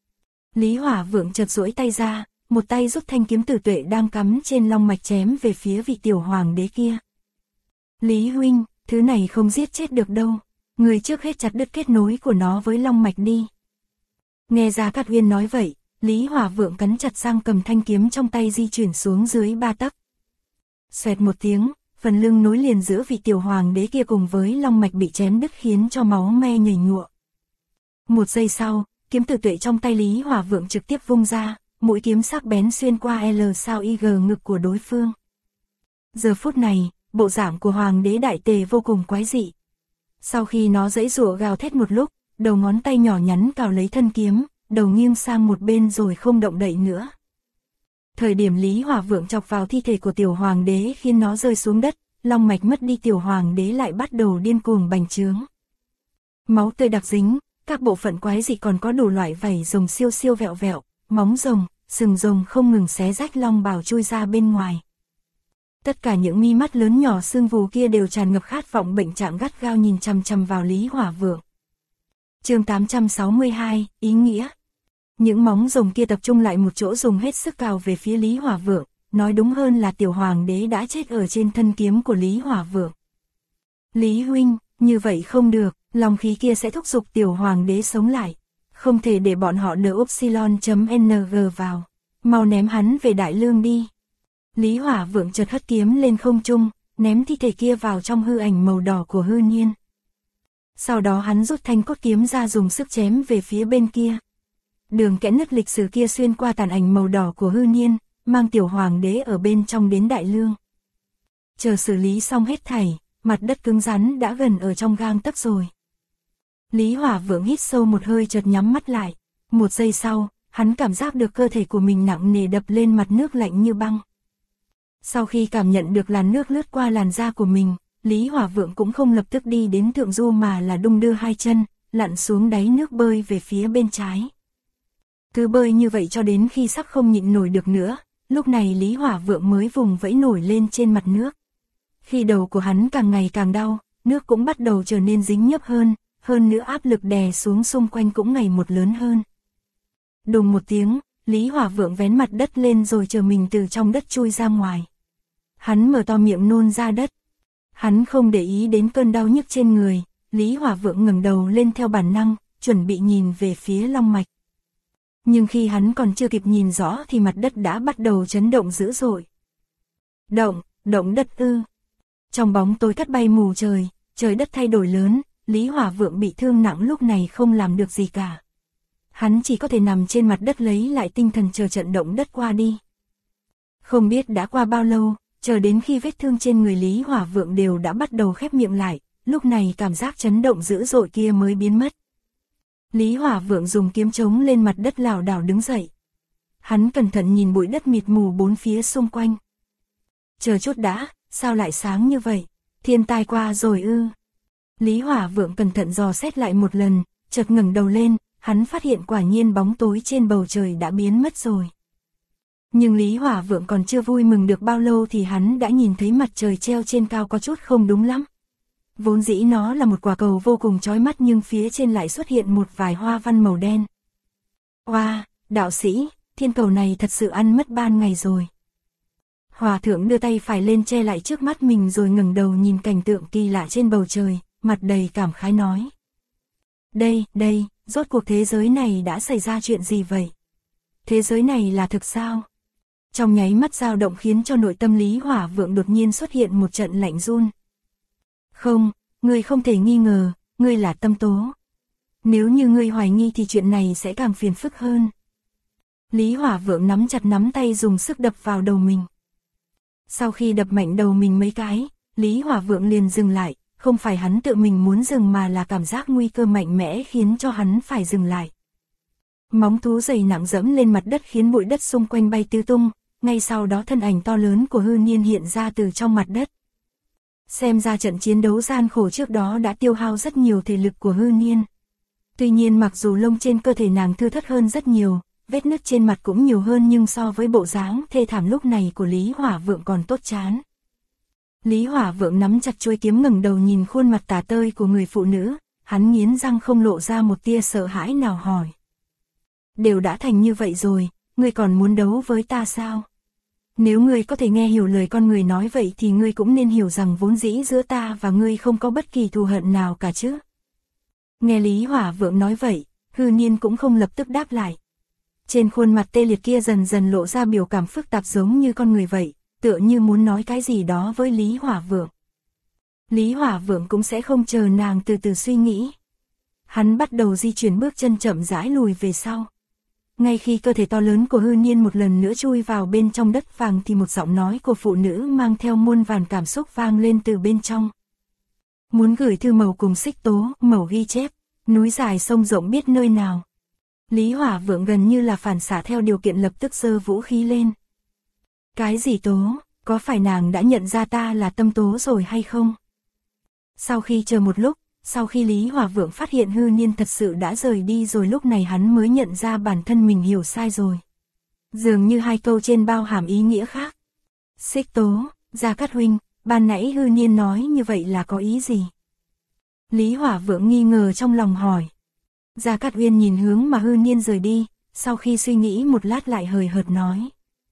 Lý Hỏa Vượng chợt duỗi tay ra, một tay rút thanh kiếm tử tuệ đang cắm trên long mạch chém về phía vị tiểu hoàng đế kia. Lý huynh, thứ này không giết chết được đâu, người trước hết chặt đứt kết nối của nó với long mạch đi. Nghe Gia Cát Uyên nói vậy, Lý Hỏa Vượng cắn chặt răng cầm thanh kiếm trong tay di chuyển xuống dưới 3 tấc. Xoẹt một tiếng, phần lưng nối liền giữa vị tiểu hoàng đế kia cùng với long mạch bị chém đứt khiến cho máu me nhầy nhụa. Một giây sau, kiếm tử tuệ trong tay Lý Hỏa Vượng trực tiếp vung ra, mũi kiếm sắc bén xuyên qua L sao IG ngực của đối phương. Giờ phút này, bộ dạng của hoàng đế đại tề vô cùng quái dị. Sau khi nó giãy giụa gào thét một lúc, đầu ngón tay nhỏ nhắn cào lấy thân kiếm, đầu nghiêng sang một bên rồi không động đậy nữa. Thời điểm Lý Hỏa Vượng chọc vào thi thể của tiểu hoàng đế khiến nó rơi xuống đất, long mạch mất đi tiểu hoàng đế lại bắt đầu điên cuồng bành trướng. Máu tươi đặc dính, các bộ phận quái dị còn có đủ loại vảy rồng siêu siêu vẹo vẹo, móng rồng, sừng rồng không ngừng xé rách long bào chui ra bên ngoài. Tất cả những mi mắt lớn nhỏ sưng vù kia đều tràn ngập khát vọng bệnh trạng gắt gao nhìn chằm chằm vào Lý Hỏa Vượng. Chương 862, ý nghĩa. Những móng rồng kia tập trung lại một chỗ dùng hết sức cào về phía Lý Hỏa Vượng, nói đúng hơn là tiểu hoàng đế đã chết ở trên thân kiếm của Lý Hỏa Vượng. Lý huynh, như vậy không được, long khí kia sẽ thúc giục tiểu hoàng đế sống lại, không thể để bọn họ đỡ Upsilon.ng vào, mau ném hắn về đại lương đi. Lý Hỏa Vượng chợt hất kiếm lên không trung, ném thi thể kia vào trong hư ảnh màu đỏ của hư niên. Sau đó hắn rút thanh cốt kiếm ra dùng sức chém về phía bên kia. Đường kẽ nứt lịch sử kia xuyên qua tàn ảnh màu đỏ của hư niên, mang tiểu hoàng đế ở bên trong đến đại lương. Chờ xử lý xong hết thảy, mặt đất cứng rắn đã gần ở trong gang tấc rồi. Lý Hỏa Vượng hít sâu một hơi chợt nhắm mắt lại. Một giây sau, hắn cảm giác được cơ thể của mình nặng nề đập lên mặt nước lạnh như băng. Sau khi cảm nhận được làn nước lướt qua làn da của mình, Lý Hỏa Vượng cũng không lập tức đi đến thượng du mà là đung đưa hai chân, lặn xuống đáy nước bơi về phía bên trái. Cứ bơi như vậy cho đến khi sắp không nhịn nổi được nữa, lúc này Lý Hỏa Vượng mới vùng vẫy nổi lên trên mặt nước. Khi đầu của hắn càng ngày càng đau, nước cũng bắt đầu trở nên dính nhớp hơn nữa áp lực đè xuống xung quanh cũng ngày một lớn hơn. Đùng một tiếng, Lý Hỏa Vượng vén mặt đất lên rồi chờ mình từ trong đất chui ra ngoài. Hắn mở to miệng nôn ra đất. Hắn không để ý đến cơn đau nhức trên người, Lý Hỏa Vượng ngẩng đầu lên theo bản năng, chuẩn bị nhìn về phía long mạch. Nhưng khi hắn còn chưa kịp nhìn rõ thì mặt đất đã bắt đầu chấn động dữ dội. Động đất ư. Trong bóng tối cắt bay mù trời đất thay đổi lớn, Lý Hỏa Vượng bị thương nặng lúc này không làm được gì cả. Hắn chỉ có thể nằm trên mặt đất lấy lại tinh thần chờ trận động đất qua đi. Không biết đã qua bao lâu, chờ đến khi vết thương trên người Lý Hỏa Vượng đều đã bắt đầu khép miệng lại, lúc này cảm giác chấn động dữ dội kia mới biến mất. Lý Hỏa Vượng dùng kiếm chống lên mặt đất lảo đảo đứng dậy. Hắn cẩn thận nhìn bụi đất mịt mù bốn phía xung quanh. Chờ chút đã, sao lại sáng như vậy? Thiên tai qua rồi ư? Lý Hỏa Vượng cẩn thận dò xét lại một lần, chợt ngẩng đầu lên, hắn phát hiện quả nhiên bóng tối trên bầu trời đã biến mất rồi. Nhưng Lý Hỏa Vượng còn chưa vui mừng được bao lâu thì hắn đã nhìn thấy mặt trời treo trên cao có chút không đúng lắm. Vốn dĩ nó là một quả cầu vô cùng chói mắt nhưng phía trên lại xuất hiện một vài hoa văn màu đen. Oa, đạo sĩ, thiên cầu này thật sự ăn mất ban ngày rồi. Hòa thượng đưa tay phải lên che lại trước mắt mình rồi ngẩng đầu nhìn cảnh tượng kỳ lạ trên bầu trời, mặt đầy cảm khái nói. Đây, rốt cuộc thế giới này đã xảy ra chuyện gì vậy? Thế giới này là thực sao? Trong nháy mắt dao động khiến cho nội tâm Lý Hỏa Vượng đột nhiên xuất hiện một trận lạnh run. Không, ngươi không thể nghi ngờ, ngươi là Tâm Tố. Nếu như ngươi hoài nghi thì chuyện này sẽ càng phiền phức hơn. Lý Hỏa Vượng nắm chặt nắm tay dùng sức đập vào đầu mình. Sau khi đập mạnh đầu mình mấy cái, Lý Hỏa Vượng liền dừng lại, không phải hắn tự mình muốn dừng mà là cảm giác nguy cơ mạnh mẽ khiến cho hắn phải dừng lại. Móng thú dày nặng dẫm lên mặt đất khiến bụi đất xung quanh bay tứ tung, ngay sau đó thân ảnh to lớn của Hư Niên hiện ra từ trong mặt đất. Xem ra trận chiến đấu gian khổ trước đó đã tiêu hao rất nhiều thể lực của Hư Niên. Tuy nhiên mặc dù lông trên cơ thể nàng thưa thớt hơn rất nhiều, vết nứt trên mặt cũng nhiều hơn nhưng so với bộ dáng thê thảm lúc này của Lý Hỏa Vượng còn tốt chán. Lý Hỏa Vượng nắm chặt chuôi kiếm ngẩng đầu nhìn khuôn mặt tả tơi của người phụ nữ, hắn nghiến răng không lộ ra một tia sợ hãi nào hỏi. Đều đã thành như vậy rồi, ngươi còn muốn đấu với ta sao? Nếu ngươi có thể nghe hiểu lời con người nói vậy thì ngươi cũng nên hiểu rằng vốn dĩ giữa ta và ngươi không có bất kỳ thù hận nào cả chứ. Nghe Lý Hỏa Vượng nói vậy, Hư Niên cũng không lập tức đáp lại. Trên khuôn mặt tê liệt kia dần dần lộ ra biểu cảm phức tạp giống như con người vậy, tựa như muốn nói cái gì đó với Lý Hỏa Vượng. Lý Hỏa Vượng cũng sẽ không chờ nàng từ từ suy nghĩ. Hắn bắt đầu di chuyển bước chân chậm rãi lùi về sau. Ngay khi cơ thể to lớn của Hư Niên một lần nữa chui vào bên trong đất vàng thì một giọng nói của phụ nữ mang theo muôn vàn cảm xúc vang lên từ bên trong. Muốn gửi thư màu cùng Xích Tố, màu ghi chép, núi dài sông rộng biết nơi nào. Lý Hỏa Vượng gần như là phản xạ theo điều kiện lập tức giơ vũ khí lên. Cái gì Tố, có phải nàng đã nhận ra ta là Tâm Tố rồi hay không? Sau khi chờ một lúc, sau khi Lý Hỏa Vượng phát hiện Hư Niên thật sự đã rời đi rồi lúc này hắn mới nhận ra bản thân mình hiểu sai rồi. Dường như hai câu trên bao hàm ý nghĩa khác. Xích Tố, Gia Cát huynh, ban nãy Hư Niên nói như vậy là có ý gì? Lý Hỏa Vượng nghi ngờ trong lòng hỏi. Gia Cát Uyên nhìn hướng mà Hư Niên rời đi, sau khi suy nghĩ một lát lại hời hợt nói.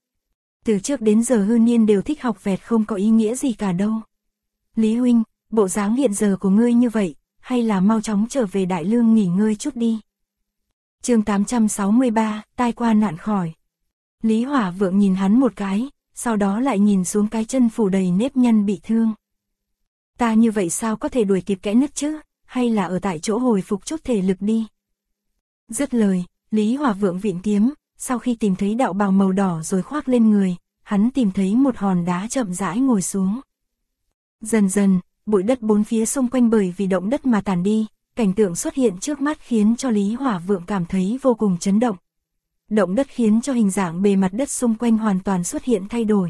Từ trước đến giờ Hư Niên đều thích học vẹt không có ý nghĩa gì cả đâu. Lý huynh, bộ dáng hiện giờ của ngươi như vậy, hay là mau chóng trở về Đại Lương nghỉ ngơi chút đi. Chương 863, tai qua nạn khỏi. Lý Hỏa Vượng nhìn hắn một cái, sau đó lại nhìn xuống cái chân phủ đầy nếp nhăn bị thương. Ta như vậy sao có thể đuổi kịp kẽ nứt chứ, hay là ở tại chỗ hồi phục chút thể lực đi. Dứt lời, Lý Hỏa Vượng vịn kiếm, sau khi tìm thấy đạo bào màu đỏ rồi khoác lên người, hắn tìm thấy một hòn đá chậm rãi ngồi xuống. Dần dần, bụi đất bốn phía xung quanh bởi vì động đất mà tàn đi, cảnh tượng xuất hiện trước mắt khiến cho Lý Hỏa Vượng cảm thấy vô cùng chấn động. Động đất khiến cho hình dạng bề mặt đất xung quanh hoàn toàn xuất hiện thay đổi.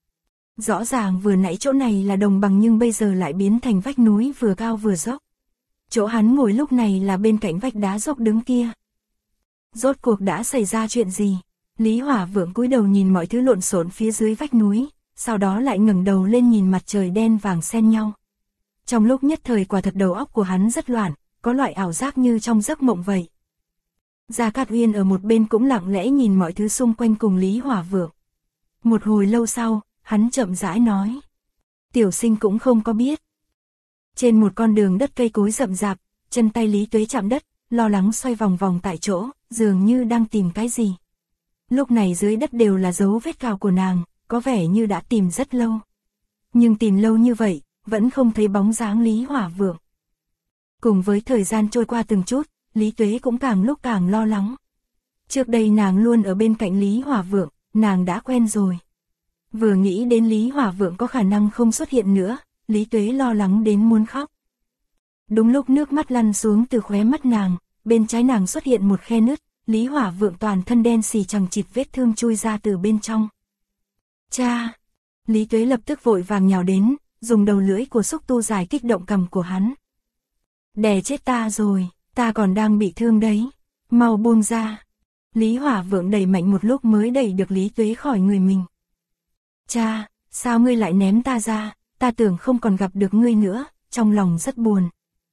Rõ ràng vừa nãy chỗ này là đồng bằng nhưng bây giờ lại biến thành vách núi vừa cao vừa dốc. Chỗ hắn ngồi lúc này là bên cạnh vách đá dốc đứng kia. Rốt cuộc đã xảy ra chuyện gì? Lý Hỏa Vượng cúi đầu nhìn mọi thứ lộn xộn phía dưới vách núi, sau đó lại ngẩng đầu lên nhìn mặt trời đen vàng xen nhau. Trong lúc nhất thời quả thật đầu óc của hắn rất loạn, có loại ảo giác như trong giấc mộng vậy. Gia Cát Uyên ở một bên cũng lặng lẽ nhìn mọi thứ xung quanh cùng Lý Hỏa Vượng. Một hồi lâu sau, hắn chậm rãi nói. Tiểu sinh cũng không có biết. Trên một con đường đất cây cối rậm rạp, chân tay Lý Tuế chạm đất, lo lắng xoay vòng vòng tại chỗ, dường như đang tìm cái gì. Lúc này dưới đất đều là dấu vết cào của nàng, có vẻ như đã tìm rất lâu. Nhưng tìm lâu như vậy, vẫn không thấy bóng dáng Lý Hỏa Vượng. Cùng với thời gian trôi qua từng chút, Lý Tuế cũng càng lúc càng lo lắng. Trước đây nàng luôn ở bên cạnh Lý Hỏa Vượng, nàng đã quen rồi. Vừa nghĩ đến Lý Hỏa Vượng có khả năng không xuất hiện nữa, Lý Tuế lo lắng đến muốn khóc. Đúng lúc nước mắt lăn xuống từ khóe mắt nàng, bên trái nàng xuất hiện một khe nứt, Lý Hỏa Vượng toàn thân đen xì chằng chịt vết thương chui ra từ bên trong. Cha! Lý Tuế lập tức vội vàng nhào đến, dùng đầu lưỡi của xúc tu dài kích động cằm của hắn. Đè chết ta rồi, ta còn đang bị thương đấy, mau buông ra. Lý Hỏa Vượng đẩy mạnh một lúc mới đẩy được Lý Tuế khỏi người mình. Cha, sao ngươi lại ném ta ra, ta tưởng không còn gặp được ngươi nữa, trong lòng rất buồn.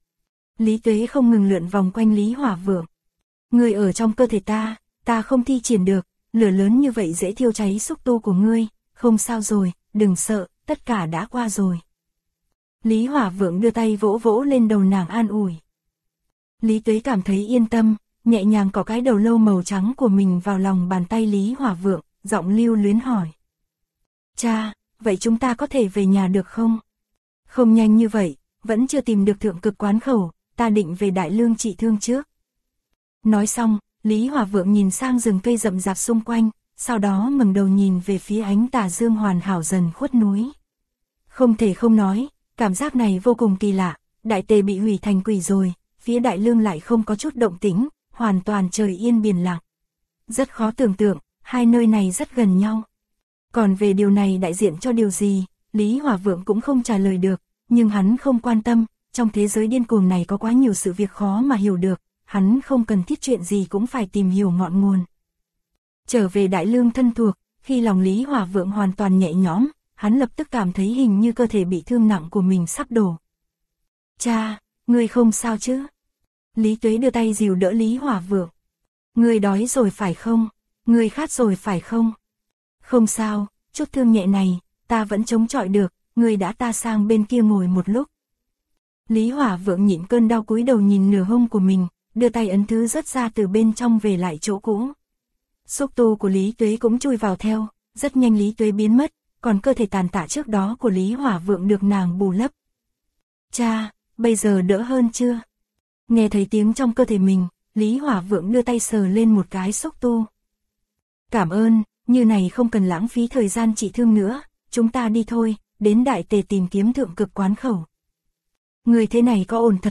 Lý Tuế không ngừng lượn vòng quanh Lý Hỏa Vượng. Ngươi ở trong cơ thể ta không thi triển được, lửa lớn như vậy dễ thiêu cháy xúc tu của ngươi, không sao rồi, đừng sợ, tất cả đã qua rồi. Lý Hỏa Vượng đưa tay vỗ vỗ lên đầu nàng an ủi. Lý Tuế cảm thấy yên tâm, nhẹ nhàng cọ cái đầu lâu màu trắng của mình vào lòng bàn tay Lý Hỏa Vượng, giọng lưu luyến hỏi. Cha, vậy chúng ta có thể về nhà được không? Không nhanh như vậy, vẫn chưa tìm được thượng cực quán khẩu, ta định về Đại Lương trị thương trước. Nói xong, Lý Hỏa Vượng nhìn sang rừng cây rậm rạp xung quanh, sau đó ngẩng đầu nhìn về phía ánh tà dương hoàn hảo dần khuất núi. Không thể không nói, cảm giác này vô cùng kỳ lạ, Đại Tề bị hủy thành quỷ rồi, phía Đại Lương lại không có chút động tĩnh, hoàn toàn trời yên biển lặng. Rất khó tưởng tượng, hai nơi này rất gần nhau. Còn về điều này đại diện cho điều gì, Lý Hỏa Vượng cũng không trả lời được, nhưng hắn không quan tâm, trong thế giới điên cuồng này có quá nhiều sự việc khó mà hiểu được, hắn không cần thiết chuyện gì cũng phải tìm hiểu ngọn nguồn. Trở về Đại Lương thân thuộc, khi lòng Lý Hỏa Vượng hoàn toàn nhẹ nhõm, hắn lập tức cảm thấy hình như cơ thể bị thương nặng của mình sắp đổ. Cha, ngươi không sao chứ? Lý Tuế đưa tay dìu đỡ Lý Hỏa Vượng. Ngươi đói rồi phải không? Ngươi khát rồi phải không? Không sao, chút thương nhẹ này, ta vẫn chống chọi được, ngươi đã ta sang bên kia ngồi một lúc. Lý Hỏa Vượng nhịn cơn đau cúi đầu nhìn nửa hông của mình, đưa tay ấn thứ rớt ra từ bên trong về lại chỗ cũ. Xúc tu của Lý Tuế cũng chui vào theo, rất nhanh Lý Tuế biến mất, còn cơ thể tàn tạ trước đó của Lý Hỏa Vượng được nàng bù lấp. Cha, bây giờ đỡ hơn chưa? Nghe thấy tiếng trong cơ thể mình, Lý Hỏa Vượng đưa tay sờ lên một cái xúc tu. Cảm ơn, như này không cần lãng phí thời gian trị thương nữa, chúng ta đi thôi, đến Đại Tề tìm kiếm thượng cực quán khẩu. Người thế này có ổn thật